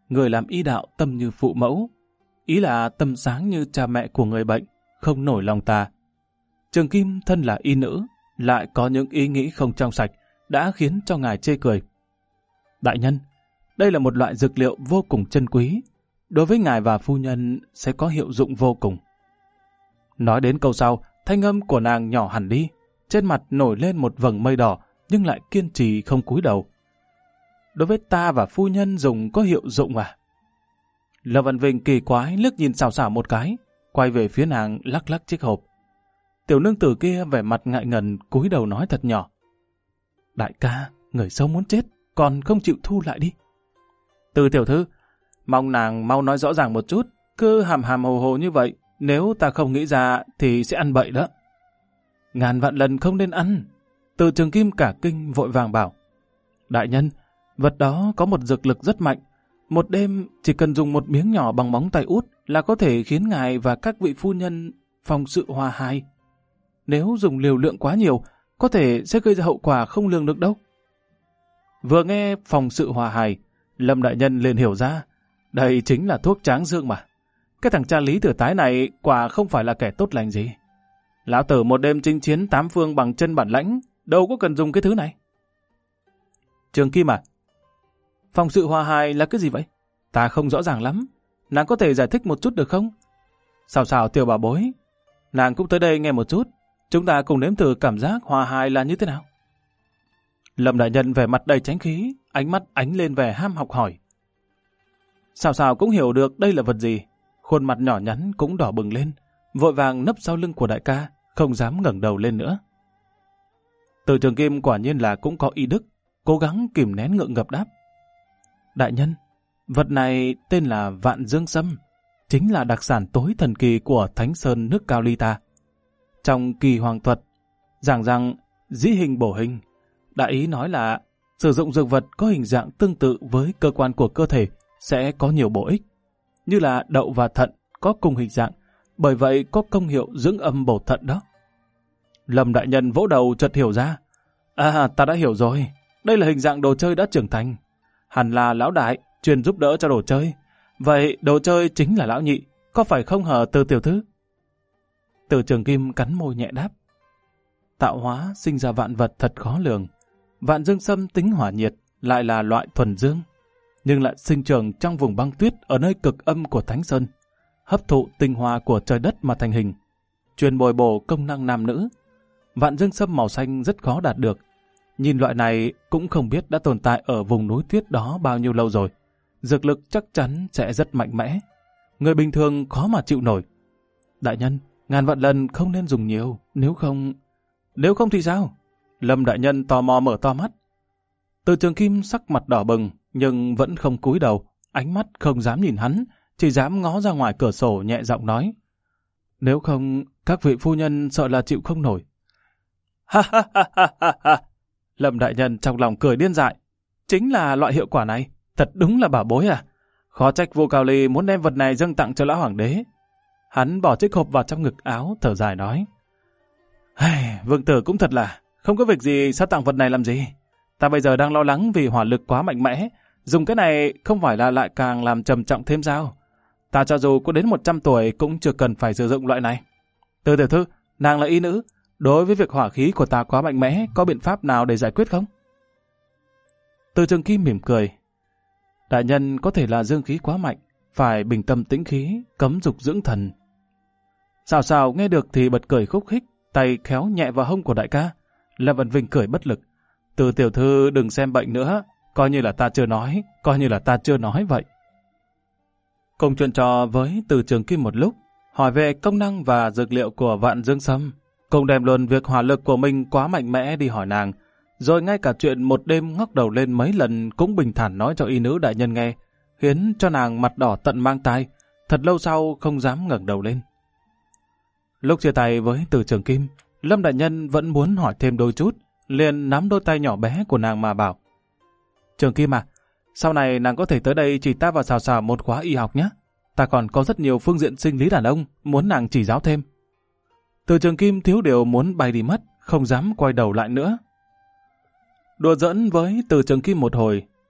người làm y đạo tâm như phụ mẫu, ý là tâm sáng như cha mẹ của người bệnh, không nổi lòng tà. Trường Kim thân là y nữ, lại có những ý nghĩ không trong sạch, đã khiến cho ngài chê cười. Đại nhân, đây là một loại dược liệu vô cùng chân quý, đối với ngài và phu nhân sẽ có hiệu dụng vô cùng. Nói đến câu sau, thanh âm của nàng nhỏ hẳn đi, trên mặt nổi lên một vầng mây đỏ, nhưng lại kiên trì không cúi đầu. Đối với ta và phu nhân dùng có hiệu dụng à? Lâm Văn Vinh kỳ quái liếc nhìn xảo xảo một cái, quay về phía nàng lắc lắc chiếc hộp. Tiểu nương tử kia vẻ mặt ngại ngần cúi đầu nói thật nhỏ. Đại ca, người xấu muốn chết, còn không chịu thu lại đi. Từ tiểu thư, mong nàng mau nói rõ ràng một chút, cứ hàm hàm hồ hồ như vậy, nếu ta không nghĩ ra thì sẽ ăn bậy đó. Ngàn vạn lần không nên ăn. Từ Trường Kim cả kinh vội vàng bảo. Đại nhân, vật đó có một dược lực rất mạnh. Một đêm chỉ cần dùng một miếng nhỏ bằng móng tay út là có thể khiến ngài và các vị phu nhân phòng sự hòa hài. Nếu dùng liều lượng quá nhiều, có thể sẽ gây ra hậu quả không lường được đâu. Vừa nghe phòng sự hòa hài, Lâm đại nhân liền hiểu ra, đây chính là thuốc tráng dương mà. Cái thằng cha Lý Tử Tái này quả không phải là kẻ tốt lành gì. Lão tử một đêm chinh chiến 8 phương bằng chân bản lãnh, đâu có cần dùng cái thứ này. Trường Kim à, phòng sự hòa hài là cái gì vậy? Ta không rõ ràng lắm, nàng có thể giải thích một chút được không? Xào xào tiểu bảo bối, nàng cũng tới đây nghe một chút, chúng ta cùng nếm thử cảm giác hòa hài là như thế nào. Lâm đại nhân vẻ mặt đầy chánh khí, ánh mắt ánh lên vẻ ham học hỏi. Xào xào cũng hiểu được đây là vật gì, khuôn mặt nhỏ nhắn cũng đỏ bừng lên, vội vàng nấp sau lưng của đại ca, không dám ngẩng đầu lên nữa. Từ Trường Kim quả nhiên là cũng có y đức, cố gắng kìm nén ngượng ngập đáp. Đại nhân, vật này tên là Vạn Dương Sâm, chính là đặc sản tối thần kỳ của Thánh Sơn nước Cao Ly ta. Trong kỳ hoàng thuật, giảng rằng dĩ hình bổ hình, đại ý nói là sử dụng dược vật có hình dạng tương tự với cơ quan của cơ thể sẽ có nhiều bổ ích, như là đậu và thận có cùng hình dạng, bởi vậy có công hiệu dưỡng âm bổ thận đó. Lâm đại nhân vỗ đầu chợt hiểu ra. À, ta đã hiểu rồi, đây là hình dạng đồ chơi đã trưởng thành. Hẳn là lão đại chuyên giúp đỡ cho đồ chơi. Vậy đồ chơi chính là lão nhị, có phải không hờ Từ tiểu thư? Từ Trường Kim cắn môi nhẹ đáp. Tạo hóa sinh ra vạn vật thật khó lường. Vạn Dương Sâm tính hỏa nhiệt, lại là loại thuần dương, nhưng lại sinh trưởng trong vùng băng tuyết ở nơi cực âm của Thánh Sơn, hấp thụ tinh hoa của trời đất mà thành hình, truyền bồi bổ công năng nam nữ. Vạn Dương Sâm màu xanh rất khó đạt được. Nhìn loại này cũng không biết đã tồn tại ở vùng núi tuyết đó bao nhiêu lâu rồi. Dược lực chắc chắn sẽ rất mạnh mẽ. Người bình thường khó mà chịu nổi. Đại nhân, ngàn vạn lần không nên dùng nhiều, nếu không... Nếu không thì sao? Lâm đại nhân tò mò mở to mắt. Từ Trường Kim sắc mặt đỏ bừng, nhưng vẫn không cúi đầu, ánh mắt không dám nhìn hắn, chỉ dám ngó ra ngoài cửa sổ nhẹ giọng nói. Nếu không, các vị phu nhân sợ là chịu không nổi. Ha ha ha ha ha ha! Lâm đại nhân trong lòng cười điên dại. Chính là loại hiệu quả này, thật đúng là bảo bối à. Khó trách Vô Cao Ly muốn đem vật này dâng tặng cho lão hoàng đế. Hắn bỏ chiếc hộp vào trong ngực áo, thở dài nói. Vương tử cũng thật là, không có việc gì sao tặng vật này làm gì. Ta bây giờ đang lo lắng vì hỏa lực quá mạnh mẽ, dùng cái này không phải là lại càng làm trầm trọng thêm sao. Ta cho dù có đến 100 tuổi cũng chưa cần phải sử dụng loại này. Từ tiểu thư, nàng là y nữ, đối với việc hỏa khí của ta quá mạnh mẽ, có biện pháp nào để giải quyết không? Từ Trường Kim mỉm cười. Đại nhân có thể là dương khí quá mạnh, phải bình tâm tĩnh khí, cấm dục dưỡng thần. Xào xào nghe được thì bật cười khúc khích, tay khéo nhẹ vào hông của đại ca. Lâm Văn Vinh cười bất lực. Từ tiểu thư đừng xem bệnh nữa, coi như là ta chưa nói vậy. Cùng chuyện trò với Từ Trường Kim một lúc, hỏi về công năng và dược liệu của Vạn Dương Sâm, cùng đem luôn việc hỏa lực của mình quá mạnh mẽ đi hỏi nàng, rồi ngay cả chuyện một đêm ngóc đầu lên mấy lần cũng bình thản nói cho y nữ đại nhân nghe, khiến cho nàng mặt đỏ tận mang tai, thật lâu sau không dám ngẩng đầu lên. Lúc chia tay với Từ Trường Kim, Lâm đại nhân vẫn muốn hỏi thêm đôi chút, liền nắm đôi tay nhỏ bé của nàng mà bảo. Trường Kim à, sau này nàng có thể tới đây chỉ ta và xào xào một khóa y học nhé. Ta còn có rất nhiều phương diện sinh lý đàn ông, muốn nàng chỉ giáo thêm. Từ Trường Kim thiếu điều muốn bay đi mất, không dám quay đầu lại nữa. Đùa giỡn với Từ Trường Kim một hồi,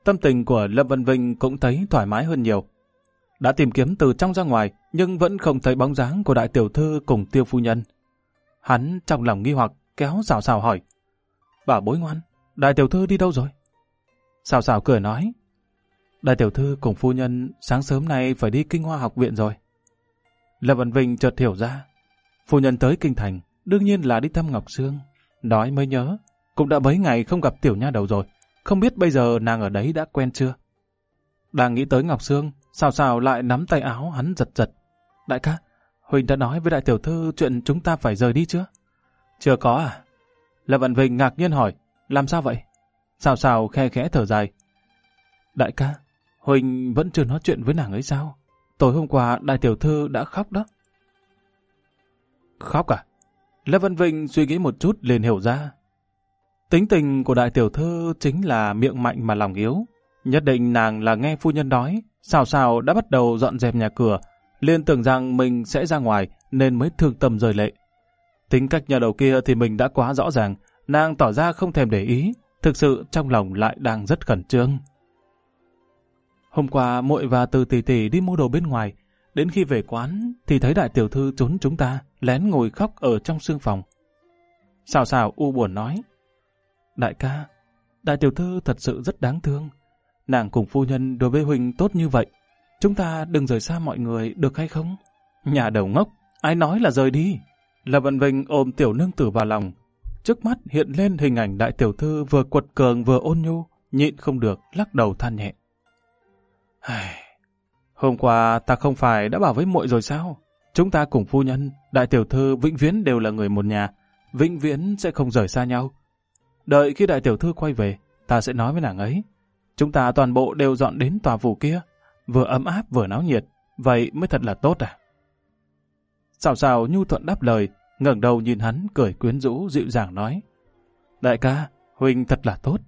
tâm tình của Lâm Vân Vinh cũng thấy thoải mái hơn nhiều. Đã tìm kiếm từ trong ra ngoài, nhưng vẫn không thấy bóng dáng của đại tiểu thư cùng Tiêu phu nhân. Hắn trong lòng nghi hoặc kéo Sào Sào hỏi: "Bảo bối ngoan, đại tiểu thư đi đâu rồi?" Sào Sào cười nói: "Đại tiểu thư cùng phu nhân sáng sớm nay phải đi Kinh Hoa học viện rồi." Lâm Vân Vinh chợt hiểu ra, phu nhân tới kinh thành đương nhiên là đi thăm Ngọc Sương. Nói mới nhớ, cũng đã mấy ngày không gặp tiểu nha đầu rồi, không biết bây giờ nàng ở đấy đã quen chưa. Đang nghĩ tới Ngọc Sương, Sào Sào lại nắm tay áo hắn giật giật. "Đại ca, Huỳnh đã nói với đại tiểu thư chuyện chúng ta phải rời đi chưa?" "Chưa có à?" Lâm Vân Vinh ngạc nhiên hỏi: "Làm sao vậy?" Sào Sào khe khẽ thở dài: "Đại ca, Huỳnh vẫn chưa nói chuyện với nàng ấy sao? Tối hôm qua đại tiểu thư đã khóc đó." "Khóc à?" Lâm Vân Vinh suy nghĩ một chút liền hiểu ra. Tính tình của đại tiểu thư chính là miệng mạnh mà lòng yếu. Nhất định nàng là nghe phu nhân nói, Sào Sào đã bắt đầu dọn dẹp nhà cửa, liền tưởng rằng mình sẽ ra ngoài nên mới thương tâm rơi lệ. Tính cách nhà đầu kia thì mình đã quá rõ ràng, nàng tỏ ra không thèm để ý, thực sự trong lòng lại đang rất khẩn trương. Hôm qua muội và Từ tỷ tỷ đi mua đồ bên ngoài, đến khi về quán thì thấy đại tiểu thư trốn chúng ta, lén ngồi khóc ở trong sương phòng. Sào Sào u buồn nói: "Đại ca, đại tiểu thư thật sự rất đáng thương. Nàng cùng phu nhân đối với Huỳnh tốt như vậy, chúng ta đừng rời xa mọi người được hay không?" "Nhà đầu ngốc, ai nói là rời đi?" Lâm Vân Vinh ôm tiểu nương tử vào lòng. Trước mắt hiện lên hình ảnh đại tiểu thư vừa quật cường vừa ôn nhu, nhịn không được lắc đầu than nhẹ. "Hôm qua ta không phải đã bảo với muội rồi sao? Chúng ta cùng phu nhân, đại tiểu thư vĩnh viễn đều là người một nhà, vĩnh viễn sẽ không rời xa nhau. Đợi khi đại tiểu thư quay về, ta sẽ nói với nàng ấy. Chúng ta toàn bộ đều dọn đến tòa phủ kia, vừa ấm áp vừa náo nhiệt, vậy mới thật là tốt à?" Sào Sào nhu thuận đáp lời, ngẩng đầu nhìn hắn cười quyến rũ dịu dàng nói: "Đại ca, Huỳnh thật là tốt."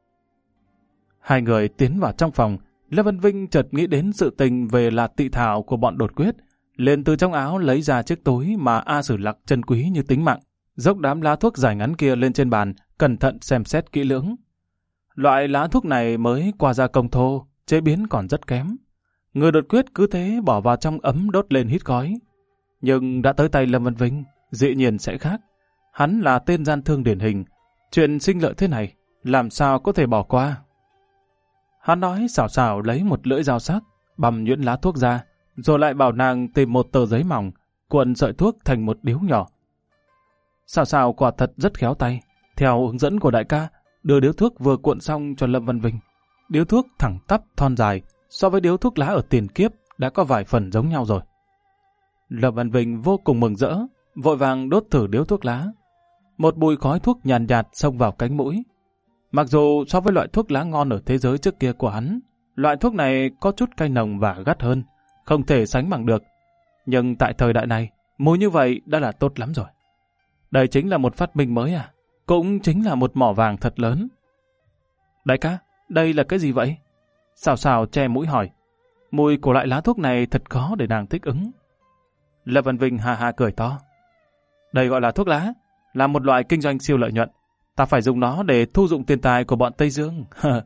Hai người tiến vào trong phòng, Lâm Vân Vinh chợt nghĩ đến sự tình về Lạt Tị Thảo của bọn đột quyết, liền từ trong áo lấy ra chiếc túi mà A Sử Lạc trân quý như tính mạng, dốc đám lá thuốc dài ngắn kia lên trên bàn, cẩn thận xem xét kỹ lưỡng. Loại lá thuốc này mới qua gia công thô, chế biến còn rất kém. Người đột quyết cứ thế bỏ vào trong ấm đốt lên hít khói. Nhưng đã tới tay Lâm Vân Vinh, dĩ nhiên sẽ khác. Hắn là tên gian thương điển hình, chuyện sinh lợi thế này, làm sao có thể bỏ qua. Hắn nói Sào Sào lấy một lưỡi dao sắc, bằm nhuyễn lá thuốc ra, rồi lại bảo nàng tìm một tờ giấy mỏng, cuộn sợi thuốc thành một điếu nhỏ. Sào Sào quả thật rất khéo tay, theo hướng dẫn của đại ca, đưa điếu thuốc vừa cuộn xong cho Lâm Vân Vinh. Điếu thuốc thẳng tắp thon dài, so với điếu thuốc lá ở tiền kiếp đã có vài phần giống nhau rồi. Lâm Vân Vinh vô cùng mừng rỡ, vội vàng đốt thử điếu thuốc lá. Một bụi khói thuốc nhàn nhạt xông vào cánh mũi. Mặc dù so với loại thuốc lá ngon ở thế giới trước kia của hắn, loại thuốc này có chút cay nồng và gắt hơn, không thể sánh bằng được. Nhưng tại thời đại này, mùi như vậy đã là tốt lắm rồi. Đây chính là một phát minh mới à? Cũng chính là một mỏ vàng thật lớn. Đại ca, đây là cái gì vậy? Sào Sào che mũi hỏi. Mùi của loại lá thuốc này thật khó để nàng thích ứng. Lâm Vân Vinh ha ha cười to. Đây gọi là thuốc lá, là một loại kinh doanh siêu lợi nhuận. Ta phải dùng nó để thu dụng tiền tài của bọn Tây Dương.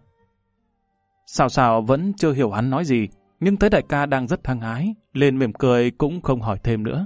Sào Sào vẫn chưa hiểu hắn nói gì, nhưng thấy đại ca đang rất hăng hái, liền mỉm cười cũng không hỏi thêm nữa.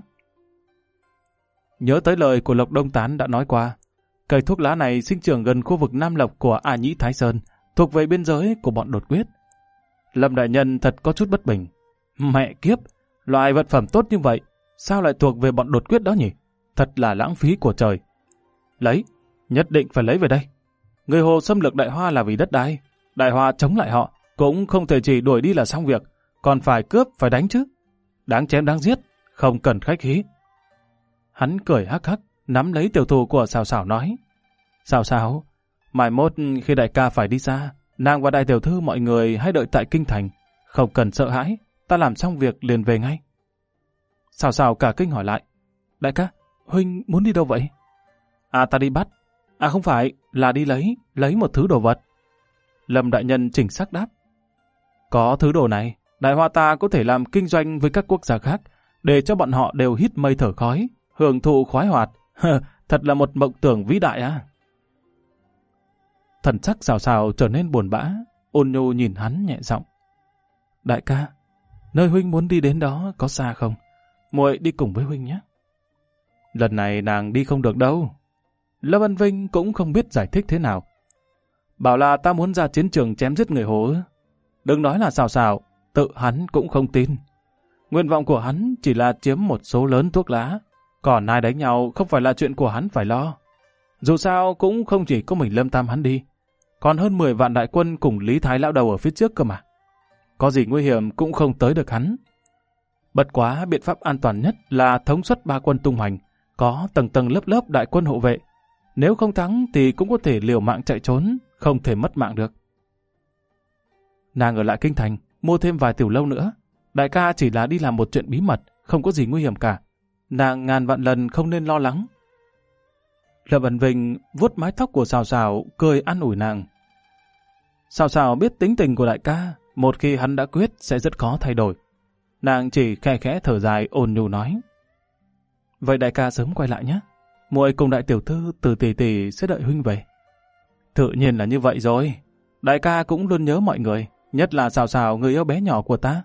Nhớ tới lời của Lộc Đông Tán đã nói qua, cây thuốc lá này sinh trưởng gần khu vực Nam Lộc của A Nhĩ Thái Sơn, thuộc về biên giới của bọn đột quyết. Lâm đại nhân thật có chút bất bình. Mẹ kiếp, loại vật phẩm tốt như vậy, sao lại thuộc về bọn đột quyết đó nhỉ? Thật là lãng phí của trời. Lấy, nhất định phải lấy về đây. Người Hồ xâm lược Đại Hoa là vì đất đai, Đại Hoa chống lại họ, cũng không thể chỉ đuổi đi là xong việc, còn phải cướp, phải đánh chứ. Đáng chém đáng giết, không cần khách khí. Hắn cười hắc hắc, nắm lấy tiểu thù của Sào Sào nói. Sào Sào, mai mốt khi đại ca phải đi xa, nàng và đại tiểu thư mọi người hãy đợi tại kinh thành, không cần sợ hãi, ta làm xong việc liền về ngay. Sào Sào cả kinh hỏi lại. Đại ca, huynh muốn đi đâu vậy? À, ta đi bắt. À không phải, là đi lấy một thứ đồ vật. Lâm đại nhân chỉnh sắc đáp. Có thứ đồ này, Đại Hoa ta có thể làm kinh doanh với các quốc gia khác, để cho bọn họ đều hít mây thở khói, hưởng thụ khoái hoạt. Thật là một mộng tưởng vĩ đại à. Thần sắc Sào Sào trở nên buồn bã, ôn nhu nhìn hắn nhẹ giọng. Đại ca, nơi huynh muốn đi đến đó có xa không? Muội đi cùng với huynh nhé. Lần này nàng đi không được đâu. Lâm Văn Vinh cũng không biết giải thích thế nào. Bảo là ta muốn ra chiến trường chém giết người Hồ ư? Đừng nói là xào xào, tự hắn cũng không tin. Nguyện vọng của hắn chỉ là chiếm một số lớn thuốc lá, còn ai đánh nhau không phải là chuyện của hắn phải lo. Dù sao cũng không chỉ có mình Lâm Tam hắn đi, còn hơn 10 vạn đại quân cùng Lý Thái lão đầu ở phía trước cơ mà. Có gì nguy hiểm cũng không tới được hắn. Bất quá biện pháp an toàn nhất là thống suất 3 quân tung hoành, có tầng tầng lớp lớp đại quân hộ vệ. Nếu không thắng thì cũng có thể liều mạng chạy trốn, không thể mất mạng được. Nàng ở lại kinh thành, mua thêm vài tiểu lâu nữa. Đại ca chỉ là đi làm một chuyện bí mật, không có gì nguy hiểm cả. Nàng ngàn vạn lần không nên lo lắng. Lâm Văn Vinh vuốt mái tóc của Sào Sào, cười an ủi nàng. Sào Sào biết tính tình của đại ca, một khi hắn đã quyết sẽ rất khó thay đổi. Nàng chỉ khe khẽ thở dài ôn nhu nói. Vậy đại ca sớm quay lại nhé. Muội cùng đại tiểu thư từ tỷ tỷ sẽ đợi huynh về. Tự nhiên là như vậy rồi. Đại ca cũng luôn nhớ mọi người, nhất là Sào Sào người yêu bé nhỏ của ta.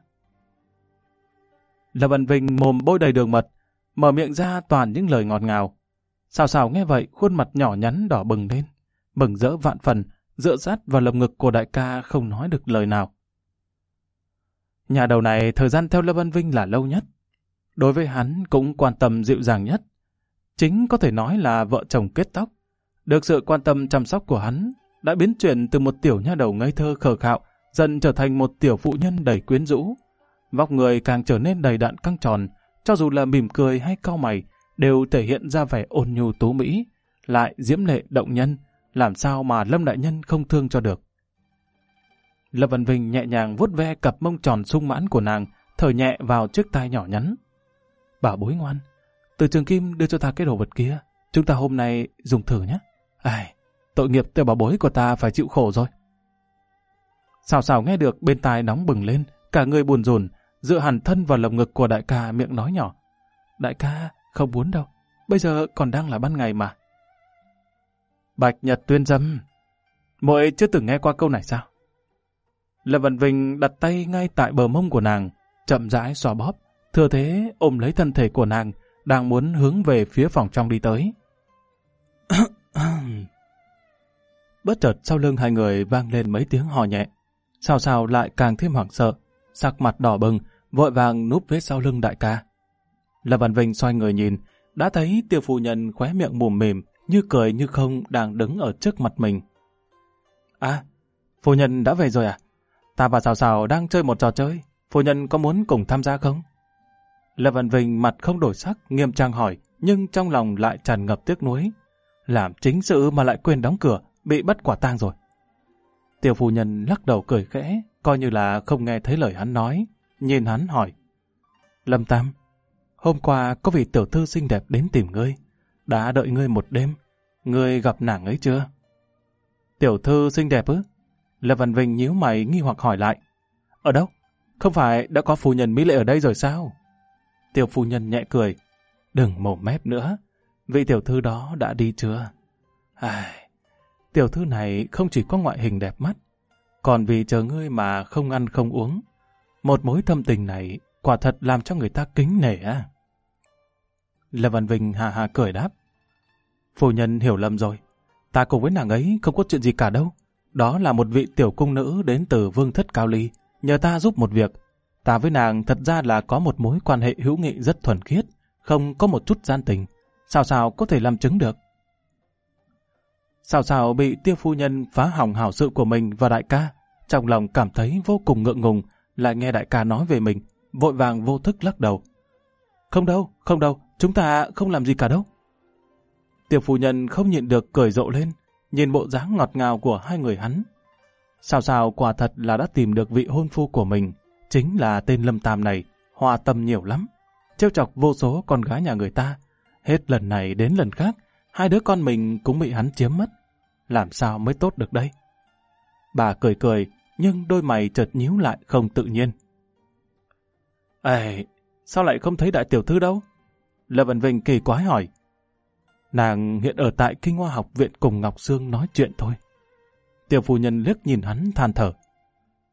Lâm Văn Vinh mồm bôi đầy đường mật, mở miệng ra toàn những lời ngọt ngào. Sào Sào nghe vậy, khuôn mặt nhỏ nhắn đỏ bừng lên, mừng rỡ vạn phần, dựa sát vào lồng ngực của đại ca không nói được lời nào. Nhà đầu này thời gian theo Lâm Văn Vinh là lâu nhất. Đối với hắn cũng quan tâm dịu dàng nhất. Chính có thể nói là vợ chồng kết tóc. Được sự quan tâm chăm sóc của hắn, đã biến chuyển từ một tiểu nha đầu ngây thơ khờ khạo, dần trở thành một tiểu phụ nhân đầy quyến rũ. Vóc người càng trở nên đầy đặn căng tròn, cho dù là mỉm cười hay cau mày, đều thể hiện ra vẻ ôn nhu tú mỹ, lại diễm lệ động nhân, làm sao mà Lâm đại nhân không thương cho được. Lâm Văn Vinh nhẹ nhàng vuốt ve cặp mông tròn sung mãn của nàng, thở nhẹ vào chiếc tai nhỏ nhắn. Bảo bối ngoan, từ Trường Kim đưa cho ta cái đồ vật kia, chúng ta hôm nay dùng thử nhé. Ai, tội nghiệp tiểu bảo bối của ta phải chịu khổ rồi. Sào Sào nghe được bên tai nóng bừng lên, cả người buồn rùn, dựa hẳn thân vào lồng ngực của đại ca, miệng nói nhỏ. Đại ca, không muốn đâu, bây giờ còn đang là ban ngày mà. Bạch Nhật Tuyên Dâm, muội chưa từng nghe qua câu này sao? Lâm Văn Vinh đặt tay ngay tại bờ mông của nàng, chậm rãi xoa bóp, thừa thế ôm lấy thân thể của nàng, đang muốn hướng về phía phòng trong đi tới. Bất chợt sau lưng hai người vang lên mấy tiếng hò nhẹ. Sào Sào lại càng thêm hoảng sợ, sắc mặt đỏ bừng, vội vàng núp phía sau lưng đại ca. Lâm Văn Vinh xoay người nhìn, đã thấy Tiêu phu nhân khóe miệng mùm mỉm, như cười như không đang đứng ở trước mặt mình. À, phu nhân đã về rồi à? Ta và Sào Sào đang chơi một trò chơi, phu nhân có muốn cùng tham gia không? Lâm Văn Vinh mặt không đổi sắc, nghiêm trang hỏi, nhưng trong lòng lại tràn ngập tiếc nuối. Làm chính sự mà lại quên đóng cửa, bị bắt quả tang rồi. Tiêu phu nhân lắc đầu cười khẽ, coi như là không nghe thấy lời hắn nói, nhìn hắn hỏi. Lâm Tam, hôm qua có vị tiểu thư xinh đẹp đến tìm ngươi, đã đợi ngươi một đêm, ngươi gặp nàng ấy chưa? Tiểu thư xinh đẹp ư? Lâm Văn Vinh nhíu mày nghi hoặc hỏi lại. Ở đâu? Không phải đã có phu nhân mỹ lệ ở đây rồi sao? Tiêu phu nhân nhẹ cười. Đừng mồm mép nữa, vị tiểu thư đó đã đi chưa? Tiểu thư này không chỉ có ngoại hình đẹp mắt, còn vì chờ ngươi mà không ăn không uống. Một mối thâm tình này quả thật làm cho người ta kính nể à? Lâm Văn Vinh hà hà cười đáp. Phu nhân hiểu lầm rồi, ta cùng với nàng ấy không có chuyện gì cả đâu. Đó là một vị tiểu cung nữ đến từ Vương thất Cao Ly, nhờ ta giúp một việc. Ta với nàng thật ra là có một mối quan hệ hữu nghị rất thuần khiết, không có một chút gian tình. Sao sao có thể làm chứng được? Sao sao bị Tiêu phu nhân phá hỏng hảo sự của mình và đại ca, trong lòng cảm thấy vô cùng ngượng ngùng, lại nghe đại ca nói về mình, vội vàng vô thức lắc đầu. Không đâu, chúng ta không làm gì cả đâu. Tiêu phu nhân không nhịn được cười rộ lên, nhìn bộ dáng ngọt ngào của hai người hắn. Sao sao quả thật là đã tìm được vị hôn phu của mình, chính là tên Lâm Tam này, hoa tâm nhiều lắm, trêu chọc vô số con gái nhà người ta. Hết lần này đến lần khác, hai đứa con mình cũng bị hắn chiếm mất. Làm sao mới tốt được đây? Bà cười cười, nhưng đôi mày chợt nhíu lại không tự nhiên. Ê, sao lại không thấy đại tiểu thư đâu? Lâm Văn Vinh kỳ quái hỏi. Nàng hiện ở tại Kinh Hoa Học Viện cùng Ngọc Sương nói chuyện thôi. Tiểu phu nhân liếc nhìn hắn than thở.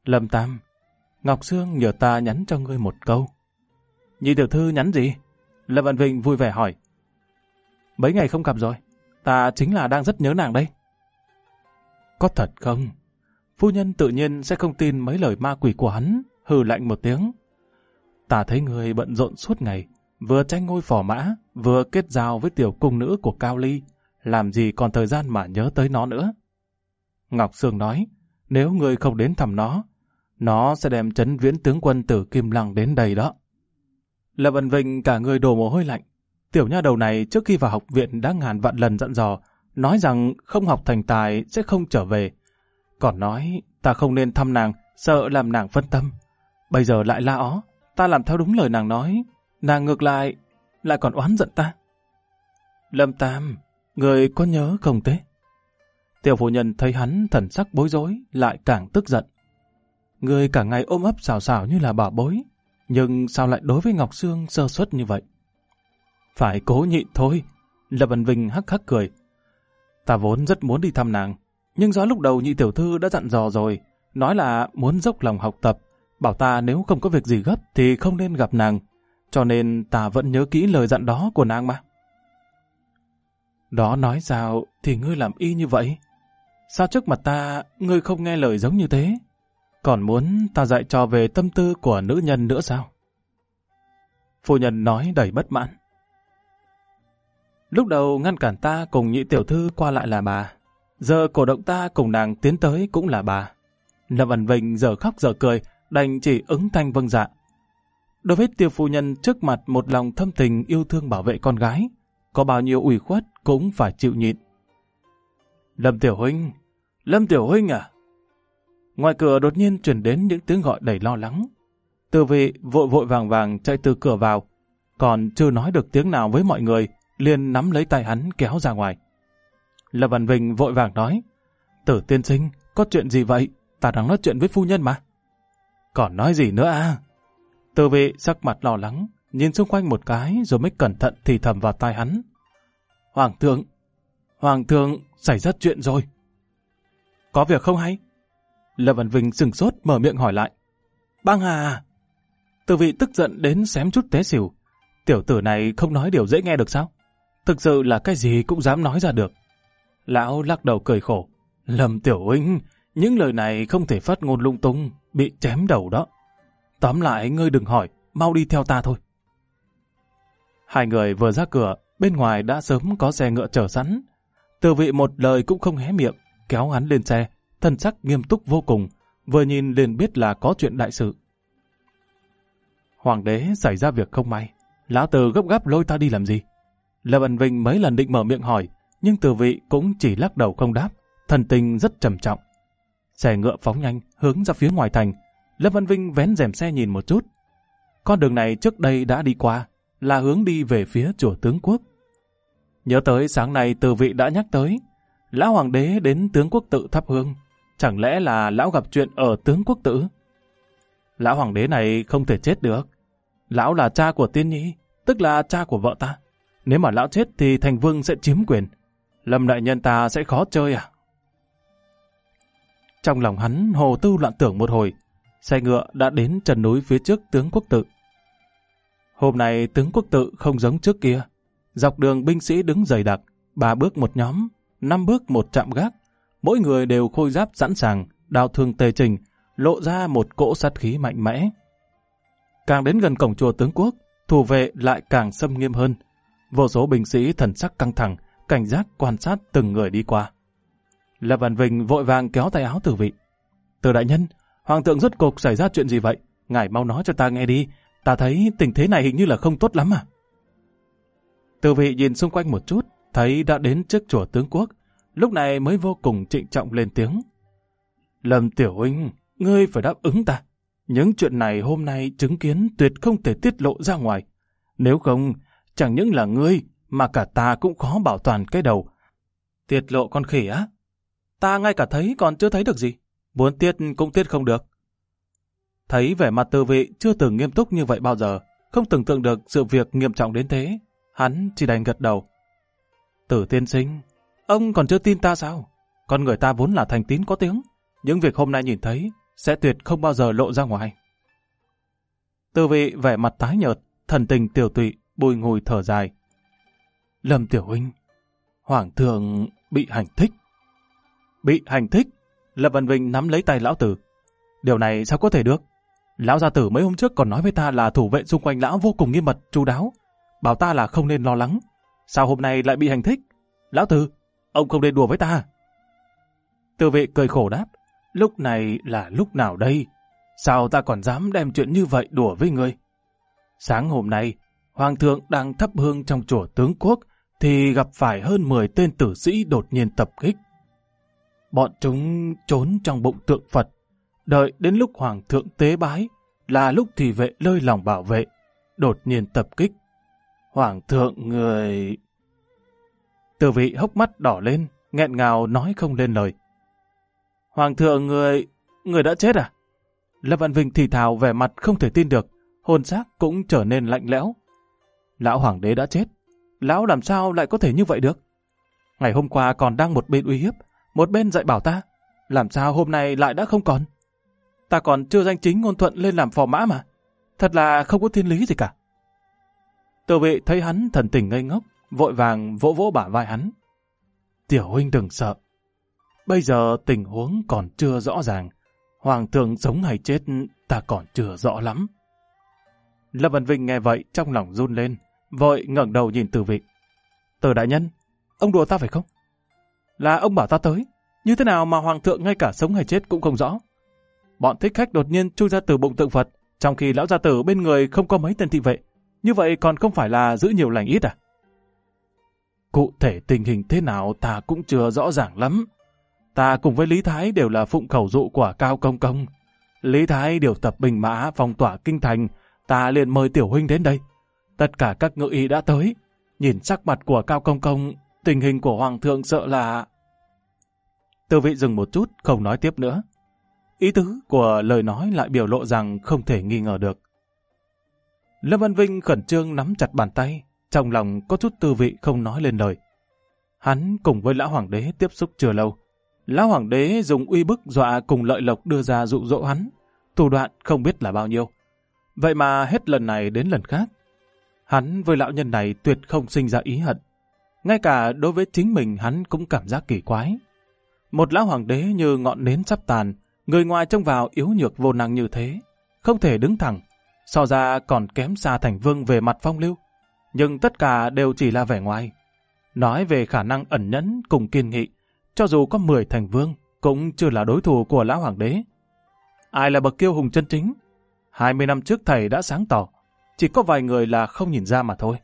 Lâm Tam, Ngọc Sương nhờ ta nhắn cho ngươi một câu. Nhị tiểu thư nhắn gì? Lâm Văn Vinh vui vẻ hỏi. Mấy ngày không gặp rồi, ta chính là đang rất nhớ nàng đây. Có thật không? Phu nhân tự nhiên sẽ không tin mấy lời ma quỷ của hắn, hừ lạnh một tiếng. Ta thấy người bận rộn suốt ngày, vừa tranh ngôi phò mã, vừa kết giao với tiểu cung nữ của Cao Ly, làm gì còn thời gian mà nhớ tới nó nữa. Ngọc Sương nói, nếu người không đến thăm nó sẽ đem Trấn Viễn tướng quân từ Kim Lăng đến đây đó. Lâm Văn Vinh cả người đổ mồ hôi lạnh. Tiểu nha đầu này trước khi vào học viện đã ngàn vạn lần dặn dò, nói rằng không học thành tài sẽ không trở về. Còn nói ta không nên thăm nàng, sợ làm nàng phân tâm. Bây giờ lại la ó, ta làm theo đúng lời nàng nói, nàng ngược lại còn oán giận ta. Lâm Tam, người có nhớ không thế? Tiểu phu nhân thấy hắn thần sắc bối rối, lại càng tức giận. Người cả ngày ôm ấp xào xào như là bảo bối, nhưng sao lại đối với Ngọc Sương sơ suất như vậy? Phải cố nhịn thôi. Lâm Văn Vinh hắc hắc cười. Ta vốn rất muốn đi thăm nàng, nhưng do lúc đầu nhị tiểu thư đã dặn dò rồi, nói là muốn dốc lòng học tập, bảo ta nếu không có việc gì gấp thì không nên gặp nàng, cho nên ta vẫn nhớ kỹ lời dặn đó của nàng mà. Đó nói sao thì ngươi làm y như vậy? Sao trước mặt ta ngươi không nghe lời giống như thế? Còn muốn ta dạy cho về tâm tư của nữ nhân nữa sao? Phu nhân nói đầy bất mãn. Lúc đầu ngăn cản ta cùng nhị tiểu thư qua lại là bà, giờ cổ động ta cùng nàng tiến tới cũng là bà. Lâm Văn Vinh giờ khóc giờ cười, đành chỉ ứng thanh vâng dạ. Đối với Tiêu phu nhân trước mặt một lòng thâm tình yêu thương bảo vệ con gái, có bao nhiêu ủy khuất cũng phải chịu nhịn. Lâm Tiểu Huynh à? Ngoài cửa đột nhiên truyền đến những tiếng gọi đầy lo lắng. Từ vị vội vội vàng vàng chạy từ cửa vào, còn chưa nói được tiếng nào với mọi người, liền nắm lấy tay hắn kéo ra ngoài. Lâm Văn Vinh vội vàng nói, Tử tiên sinh, có chuyện gì vậy? Ta đang nói chuyện với phu nhân mà. Còn nói gì nữa à? Từ vị sắc mặt lo lắng, nhìn xung quanh một cái rồi mới cẩn thận thì thầm vào tai hắn. Hoàng thượng, xảy ra chuyện rồi. Có việc không hay? Lâm Văn Vinh sửng sốt mở miệng hỏi lại. Băng Hà! Từ vị tức giận đến xém chút té xỉu. Tiểu tử này không nói điều dễ nghe được sao? Thực sự là cái gì cũng dám nói ra được. Lão lắc đầu cười khổ. Lâm Tiểu Huynh, những lời này không thể phát ngôn lung tung, bị chém đầu đó. Tóm lại ngươi đừng hỏi, mau đi theo ta thôi. Hai người vừa ra cửa, bên ngoài đã sớm có xe ngựa chờ sẵn. Từ vị một lời cũng không hé miệng, kéo hắn lên xe, thân sắc nghiêm túc vô cùng, vừa nhìn liền biết là có chuyện đại sự. Hoàng đế xảy ra việc không may, lão Từ gấp gáp lôi ta đi làm gì? Lâm Văn Vinh mấy lần định mở miệng hỏi, nhưng Từ vị cũng chỉ lắc đầu không đáp, thần tình rất trầm trọng. Xe ngựa phóng nhanh hướng ra phía ngoài thành. Lâm Văn Vinh vén rèm xe nhìn một chút. Con đường này trước đây đã đi qua, là hướng đi về phía chùa Tướng Quốc. Nhớ tới sáng nay Từ vị đã nhắc tới, lão hoàng đế đến Tướng Quốc tự thắp hương, chẳng lẽ là lão gặp chuyện ở Tướng Quốc tự? Lão hoàng đế này không thể chết được. Lão là cha của Tiên Nhi, tức là cha của vợ ta. Nếu mà lão chết thì thành vương sẽ chiếm quyền. Lâm đại nhân ta sẽ khó chơi à? Trong lòng hắn hồ tư loạn tưởng một hồi, xe ngựa đã đến chân núi phía trước Tướng Quốc tự. Hôm nay Tướng Quốc tự không giống trước kia. Dọc đường binh sĩ đứng dày đặc, 3 bước một nhóm, 5 bước một trạm gác. Mỗi người đều khôi giáp sẵn sàng, đao thương tề trình, lộ ra một cỗ sát khí mạnh mẽ. Càng đến gần cổng chùa Tướng Quốc, thủ vệ lại càng xâm nghiêm hơn. Vô số binh sĩ thần sắc căng thẳng, cảnh giác quan sát từng người đi qua. Lâm Văn Vinh vội vàng kéo tay áo Từ vị. Từ đại nhân, hoàng thượng rốt cuộc xảy ra chuyện gì vậy? Ngài mau nói cho ta nghe đi, ta thấy tình thế này hình như là không tốt lắm à? Từ vị nhìn xung quanh một chút, thấy đã đến trước chùa Tướng Quốc, lúc này mới vô cùng trịnh trọng lên tiếng. Lâm Tiểu Huynh, ngươi phải đáp ứng ta. Những chuyện này hôm nay chứng kiến tuyệt không thể tiết lộ ra ngoài. Nếu không, chẳng những là ngươi, mà cả ta cũng khó bảo toàn cái đầu. Tiết lộ con khỉ á? Ta ngay cả thấy còn chưa thấy được gì. Muốn tiết cũng tiết không được. Thấy vẻ mặt Từ vị chưa từng nghiêm túc như vậy bao giờ, không tưởng tượng được sự việc nghiêm trọng đến thế. Hắn chỉ đành gật đầu. Tử tiên sinh, ông còn chưa tin ta sao? Con người ta vốn là thành tín có tiếng. Những việc hôm nay nhìn thấy, sẽ tuyệt không bao giờ lộ ra ngoài. Từ Vị vẻ mặt tái nhợt, thần tình tiểu tụy, bùi ngùi thở dài. Lâm tiểu huynh, Hoàng thượng bị hành thích. Bị hành thích? Lâm Văn Vinh nắm lấy tay lão tử. Điều này sao có thể được? Lão gia tử mấy hôm trước còn nói với ta là thủ vệ xung quanh lão vô cùng nghiêm mật, chu đáo, bảo ta là không nên lo lắng. Sao hôm nay lại bị hành thích? Lão tử, ông không nên đùa với ta. Từ Vị cười khổ đáp. Lúc này là lúc nào đây? Sao ta còn dám đem chuyện như vậy đùa với ngươi? Sáng hôm nay, Hoàng thượng đang thắp hương trong chùa Tướng Quốc thì gặp phải hơn 10 tên tử sĩ đột nhiên tập kích. Bọn chúng trốn trong bụng tượng Phật, đợi đến lúc Hoàng thượng tế bái là lúc thị vệ lơi lòng bảo vệ, đột nhiên tập kích. Hoàng thượng người... Từ Vị hốc mắt đỏ lên, nghẹn ngào nói không lên lời. Hoàng thượng người đã chết à? Lâm Văn Vinh thì thào vẻ mặt không thể tin được, hồn xác cũng trở nên lạnh lẽo. Lão hoàng đế đã chết, lão làm sao lại có thể như vậy được? Ngày hôm qua còn đang một bên uy hiếp, một bên dạy bảo ta, làm sao hôm nay lại đã không còn? Ta còn chưa danh chính ngôn thuận lên làm phò mã mà, thật là không có thiên lý gì cả. Từ Vị thấy hắn thần tình ngây ngốc, vội vàng vỗ vỗ bả vai hắn. Tiểu huynh đừng sợ, bây giờ tình huống còn chưa rõ ràng, Hoàng thượng sống hay chết ta còn chưa rõ lắm. Lâm Văn Vinh nghe vậy trong lòng run lên, vội ngẩng đầu nhìn Từ Vị. Từ đại nhân, ông đùa ta phải không? Là ông bảo ta tới, như thế nào mà Hoàng thượng ngay cả sống hay chết cũng không rõ? Bọn thích khách đột nhiên chui ra từ bụng tượng Phật, trong khi lão gia tử bên người không có mấy tên thị vệ, như vậy còn không phải là giữ nhiều lành ít à? Cụ thể tình hình thế nào ta cũng chưa rõ ràng lắm. Ta cùng với Lý Thái đều là phụng khẩu dụ của Cao Công Công. Lý Thái điều tập binh mã phong tỏa kinh thành, ta liền mời tiểu huynh đến đây. Tất cả các ngự y đã tới. Nhìn sắc mặt của Cao Công Công, tình hình của Hoàng thượng sợ là... Từ Vị dừng một chút, không nói tiếp nữa. Ý tứ của lời nói lại biểu lộ rằng không thể nghi ngờ được. Lâm Văn Vinh khẩn trương nắm chặt bàn tay, trong lòng có chút tư vị không nói lên lời. Hắn cùng với lão hoàng đế tiếp xúc chưa lâu. Lão hoàng đế dùng uy bức dọa cùng Lợi Lộc đưa ra dụ dỗ hắn, thủ đoạn không biết là bao nhiêu. Vậy mà hết lần này đến lần khác, hắn với lão nhân này tuyệt không sinh ra ý hận. Ngay cả đối với chính mình hắn cũng cảm giác kỳ quái. Một lão hoàng đế như ngọn nến sắp tàn, người ngoài trông vào yếu nhược vô năng như thế, không thể đứng thẳng, so ra còn kém xa thành vương về mặt phong lưu. Nhưng tất cả đều chỉ là vẻ ngoài. Nói về khả năng ẩn nhẫn cùng kiên nghị, cho dù có 10 thành vương, cũng chưa là đối thủ của lão hoàng đế. Ai là bậc kiêu hùng chân chính? 20 năm trước thầy đã sáng tỏ, chỉ có vài người là không nhìn ra mà thôi.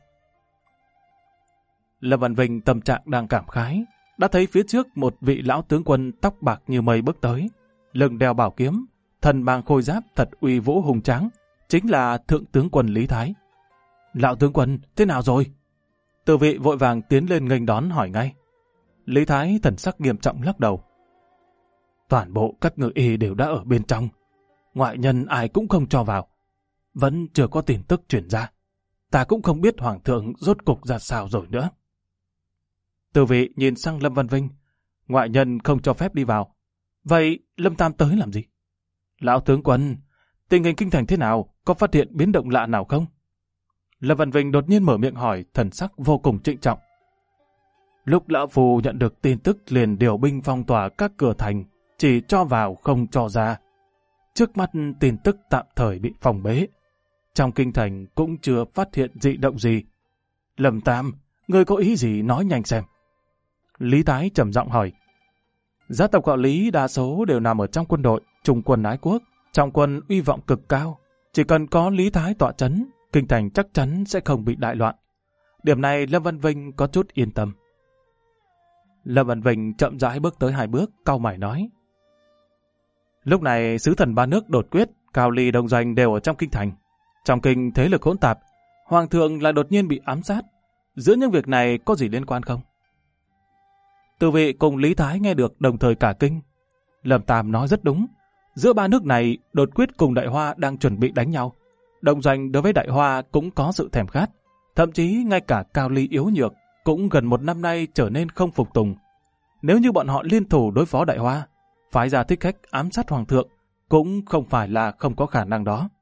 Lâm Văn Vinh tâm trạng đang cảm khái, đã thấy phía trước một vị lão tướng quân tóc bạc như mây bước tới, lưng đeo bảo kiếm, thân mang khôi giáp thật uy vũ hùng tráng, chính là thượng tướng quân Lý Thái. Lão tướng quân, thế nào rồi? Từ Vị vội vàng tiến lên nghênh đón hỏi ngay. Lý Thái thần sắc nghiêm trọng lắc đầu. Toàn bộ các ngự y đều đã ở bên trong, ngoại nhân ai cũng không cho vào, vẫn chưa có tin tức truyền ra. Ta cũng không biết Hoàng thượng rốt cục ra sao rồi nữa. Từ Vị nhìn sang Lâm Văn Vinh, ngoại nhân không cho phép đi vào. Vậy Lâm Tam tới làm gì? Lão tướng quân, tình hình kinh thành thế nào? Có phát hiện biến động lạ nào không? Lâm Văn Vinh đột nhiên mở miệng hỏi, thần sắc vô cùng trịnh trọng. Lúc lão phu nhận được tin tức liền điều binh phong tỏa các cửa thành, chỉ cho vào không cho ra. Trước mắt tin tức tạm thời bị phòng bế. Trong kinh thành cũng chưa phát hiện dị động gì. Lâm Tam, ngươi có ý gì nói nhanh xem. Lý Thái trầm giọng hỏi. Gia tộc họ Lý đa số đều nằm ở trong quân đội, trung quân ái quốc, trong quân uy vọng cực cao. Chỉ cần có Lý Thái tọa trấn, kinh thành chắc chắn sẽ không bị đại loạn. Điểm này Lâm Văn Vinh có chút yên tâm. Lâm Văn Vinh chậm rãi bước tới 2 bước, cau mày nói. Lúc này sứ thần 3 nước đột quyết, Cao Ly Đông Doanh đều ở trong kinh thành. Trong kinh thế lực hỗn tạp, Hoàng thượng lại đột nhiên bị ám sát. Giữa những việc này có gì liên quan không? Từ Vị cùng Lý Thái nghe được đồng thời cả kinh. Lâm Tam nói rất đúng. Giữa 3 nước này, đột quyết cùng Đại Hoa đang chuẩn bị đánh nhau. Đông Doanh đối với Đại Hoa cũng có sự thèm khát. Thậm chí ngay cả Cao Ly yếu nhược cũng gần 1 năm nay trở nên không phục tùng. Nếu như bọn họ liên thủ đối phó Đại Hoa, phái ra thích khách ám sát Hoàng thượng, cũng không phải là không có khả năng đó.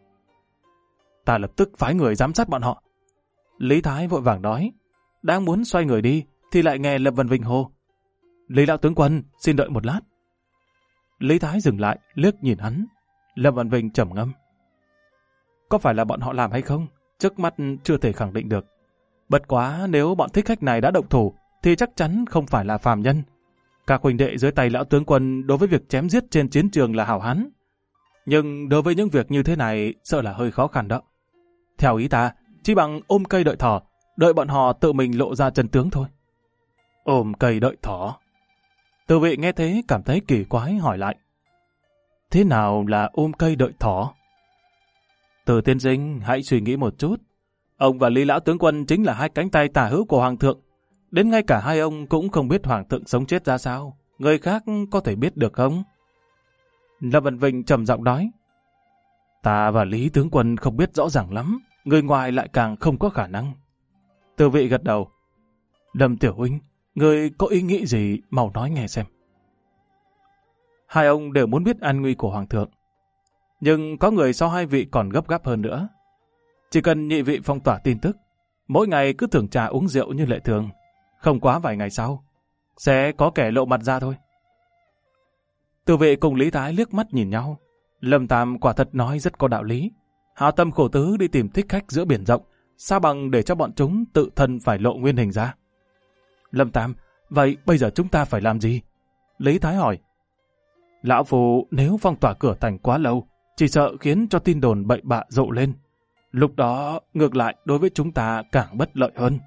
Ta lập tức phái người giám sát bọn họ. Lý Thái vội vàng nói, đang muốn xoay người đi thì lại nghe Lâm Văn Vinh hô: Lý lão tướng quân, xin đợi một lát. Lý Thái dừng lại, liếc nhìn hắn. Lâm Văn Vinh trầm ngâm. Có phải là bọn họ làm hay không? Trước mắt chưa thể khẳng định được. Bất quá nếu bọn thích khách này đã động thủ thì chắc chắn không phải là phàm nhân. Các huynh đệ dưới tay lão tướng quân đối với việc chém giết trên chiến trường là hảo hán. Nhưng đối với những việc như thế này sợ là hơi khó khăn đó. Theo ý ta, chỉ bằng ôm cây đợi thỏ, đợi bọn họ tự mình lộ ra chân tướng thôi. Ôm cây đợi thỏ? Từ vị nghe thế cảm thấy kỳ quái hỏi lại. Thế nào là ôm cây đợi thỏ? Từ tiên sinh hãy suy nghĩ một chút. Ông và Lý lão tướng quân chính là hai cánh tay tả hữu của hoàng thượng. Đến ngay cả hai ông cũng không biết hoàng thượng sống chết ra sao. Người khác có thể biết được không? Lâm Văn Vinh trầm giọng nói. Ta và Lý tướng quân không biết rõ ràng lắm. Người ngoài lại càng không có khả năng. Từ vị gật đầu. Lâm tiểu huynh, người có ý nghĩ gì mau nói nghe xem. Hai ông đều muốn biết an nguy của hoàng thượng. Nhưng có người so hai vị còn gấp gáp hơn nữa. Chỉ cần nhị vị phong tỏa tin tức, mỗi ngày cứ thưởng trà uống rượu như lệ thường, không quá vài ngày sau, sẽ có kẻ lộ mặt ra thôi. Từ vị cùng Lý Thái liếc mắt nhìn nhau. Lâm Tam quả thật nói rất có đạo lý. Hao tâm khổ tứ đi tìm thích khách giữa biển rộng, sao bằng để cho bọn chúng tự thân phải lộ nguyên hình ra. Lâm Tam, vậy bây giờ chúng ta phải làm gì? Lý Thái hỏi. Lão Phù nếu phong tỏa cửa thành quá lâu, chỉ sợ khiến cho tin đồn bậy bạ rộ lên. Lúc đó, ngược lại đối với chúng ta càng bất lợi hơn.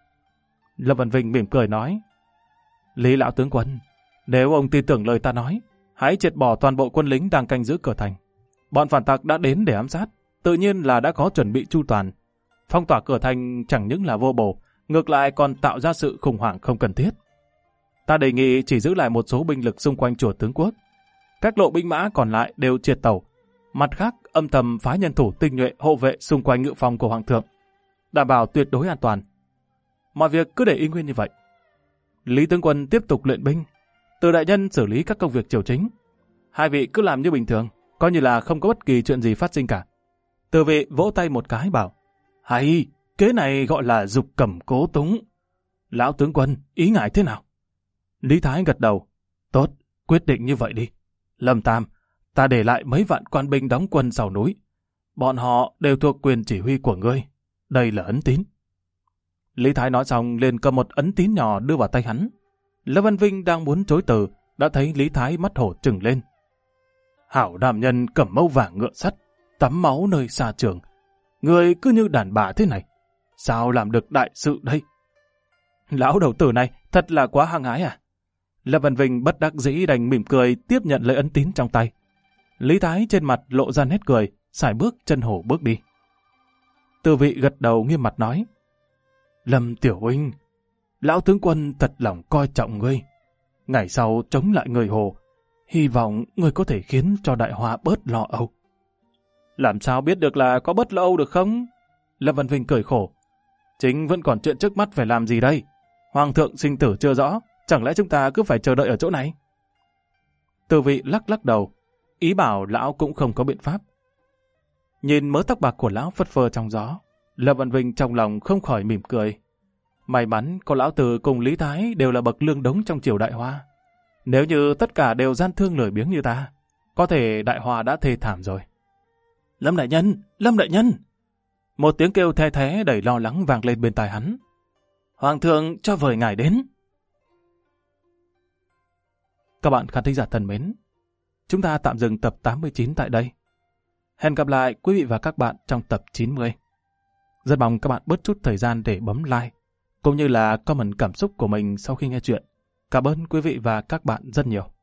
Lâm Văn Vinh mỉm cười nói. Lý lão tướng quân, nếu ông tin tưởng lời ta nói, hãy triệt bỏ toàn bộ quân lính đang canh giữ cửa thành. Bọn phản tặc đã đến để ám sát, tự nhiên là đã có chuẩn bị chu toàn. Phong tỏa cửa thành chẳng những là vô bổ, ngược lại còn tạo ra sự khủng hoảng không cần thiết. Ta đề nghị chỉ giữ lại một số binh lực xung quanh chùa tướng quốc. Các lộ binh mã còn lại đều triệt tàu. Mặt khác, âm thầm phái nhân thủ tinh nhuệ hộ vệ xung quanh ngự phòng của hoàng thượng, đảm bảo tuyệt đối an toàn. Mọi việc cứ để y nguyên như vậy. Lý tướng quân tiếp tục luyện binh, Từ đại nhân xử lý các công việc triều chính. Hai vị cứ làm như bình thường, coi như là không có bất kỳ chuyện gì phát sinh cả. Từ vị vỗ tay một cái bảo, hay, kế này gọi là dục cầm cố túng. Lão tướng quân, ý ngài thế nào? Lý Thái gật đầu, tốt, quyết định như vậy đi. Lâm Tam, ta để lại mấy vạn quan binh đóng quân sau núi. Bọn họ đều thuộc quyền chỉ huy của ngươi. Đây là ấn tín. Lý Thái nói xong liền cầm một ấn tín nhỏ đưa vào tay hắn. Lâm Văn Vinh đang muốn chối từ, đã thấy Lý Thái mắt hổ trừng lên. Hảo nam nhân cầm mâu vàng ngựa sắt, tắm máu nơi xa trường. Người cứ như đàn bà thế này, sao làm được đại sự đây? Lão đầu tử này thật là quá hăng hái à? Lâm Văn Vinh bất đắc dĩ đành mỉm cười tiếp nhận lấy ấn tín trong tay. Lý Thái trên mặt lộ ra nét cười, sải bước chân hổ bước đi. Từ vị gật đầu nghiêm mặt nói, Lâm tiểu huynh, lão tướng quân thật lòng coi trọng ngươi. Ngày sau chống lại người Hồ, hy vọng ngươi có thể khiến cho đại họa bớt lo âu. Làm sao biết được là có bớt lo âu được không? Lâm Văn Vinh cười khổ. Chính vẫn còn chuyện trước mắt phải làm gì đây? Hoàng thượng sinh tử chưa rõ, chẳng lẽ chúng ta cứ phải chờ đợi ở chỗ này? Từ vị lắc lắc đầu, ý bảo lão cũng không có biện pháp. Nhìn mớ tóc bạc của lão phất phơ trong gió, Lâm Văn Vinh trong lòng không khỏi mỉm cười. May mắn có lão Từ cùng Lý Thái đều là bậc lương đống trong triều Đại Hoa. Nếu như tất cả đều gian thương lười biếng như ta, có thể Đại Hoa đã thê thảm rồi. Lâm đại nhân, Lâm đại nhân! Một tiếng kêu the thé đầy lo lắng vang lên bên tai hắn. Hoàng thượng cho vời ngài đến. Các bạn khán thính giả thân mến, chúng ta tạm dừng tập 89 tại đây. Hẹn gặp lại quý vị và các bạn trong tập 90. Rất mong các bạn bớt chút thời gian để bấm like, cũng như là comment cảm xúc của mình sau khi nghe chuyện. Cảm ơn quý vị và các bạn rất nhiều.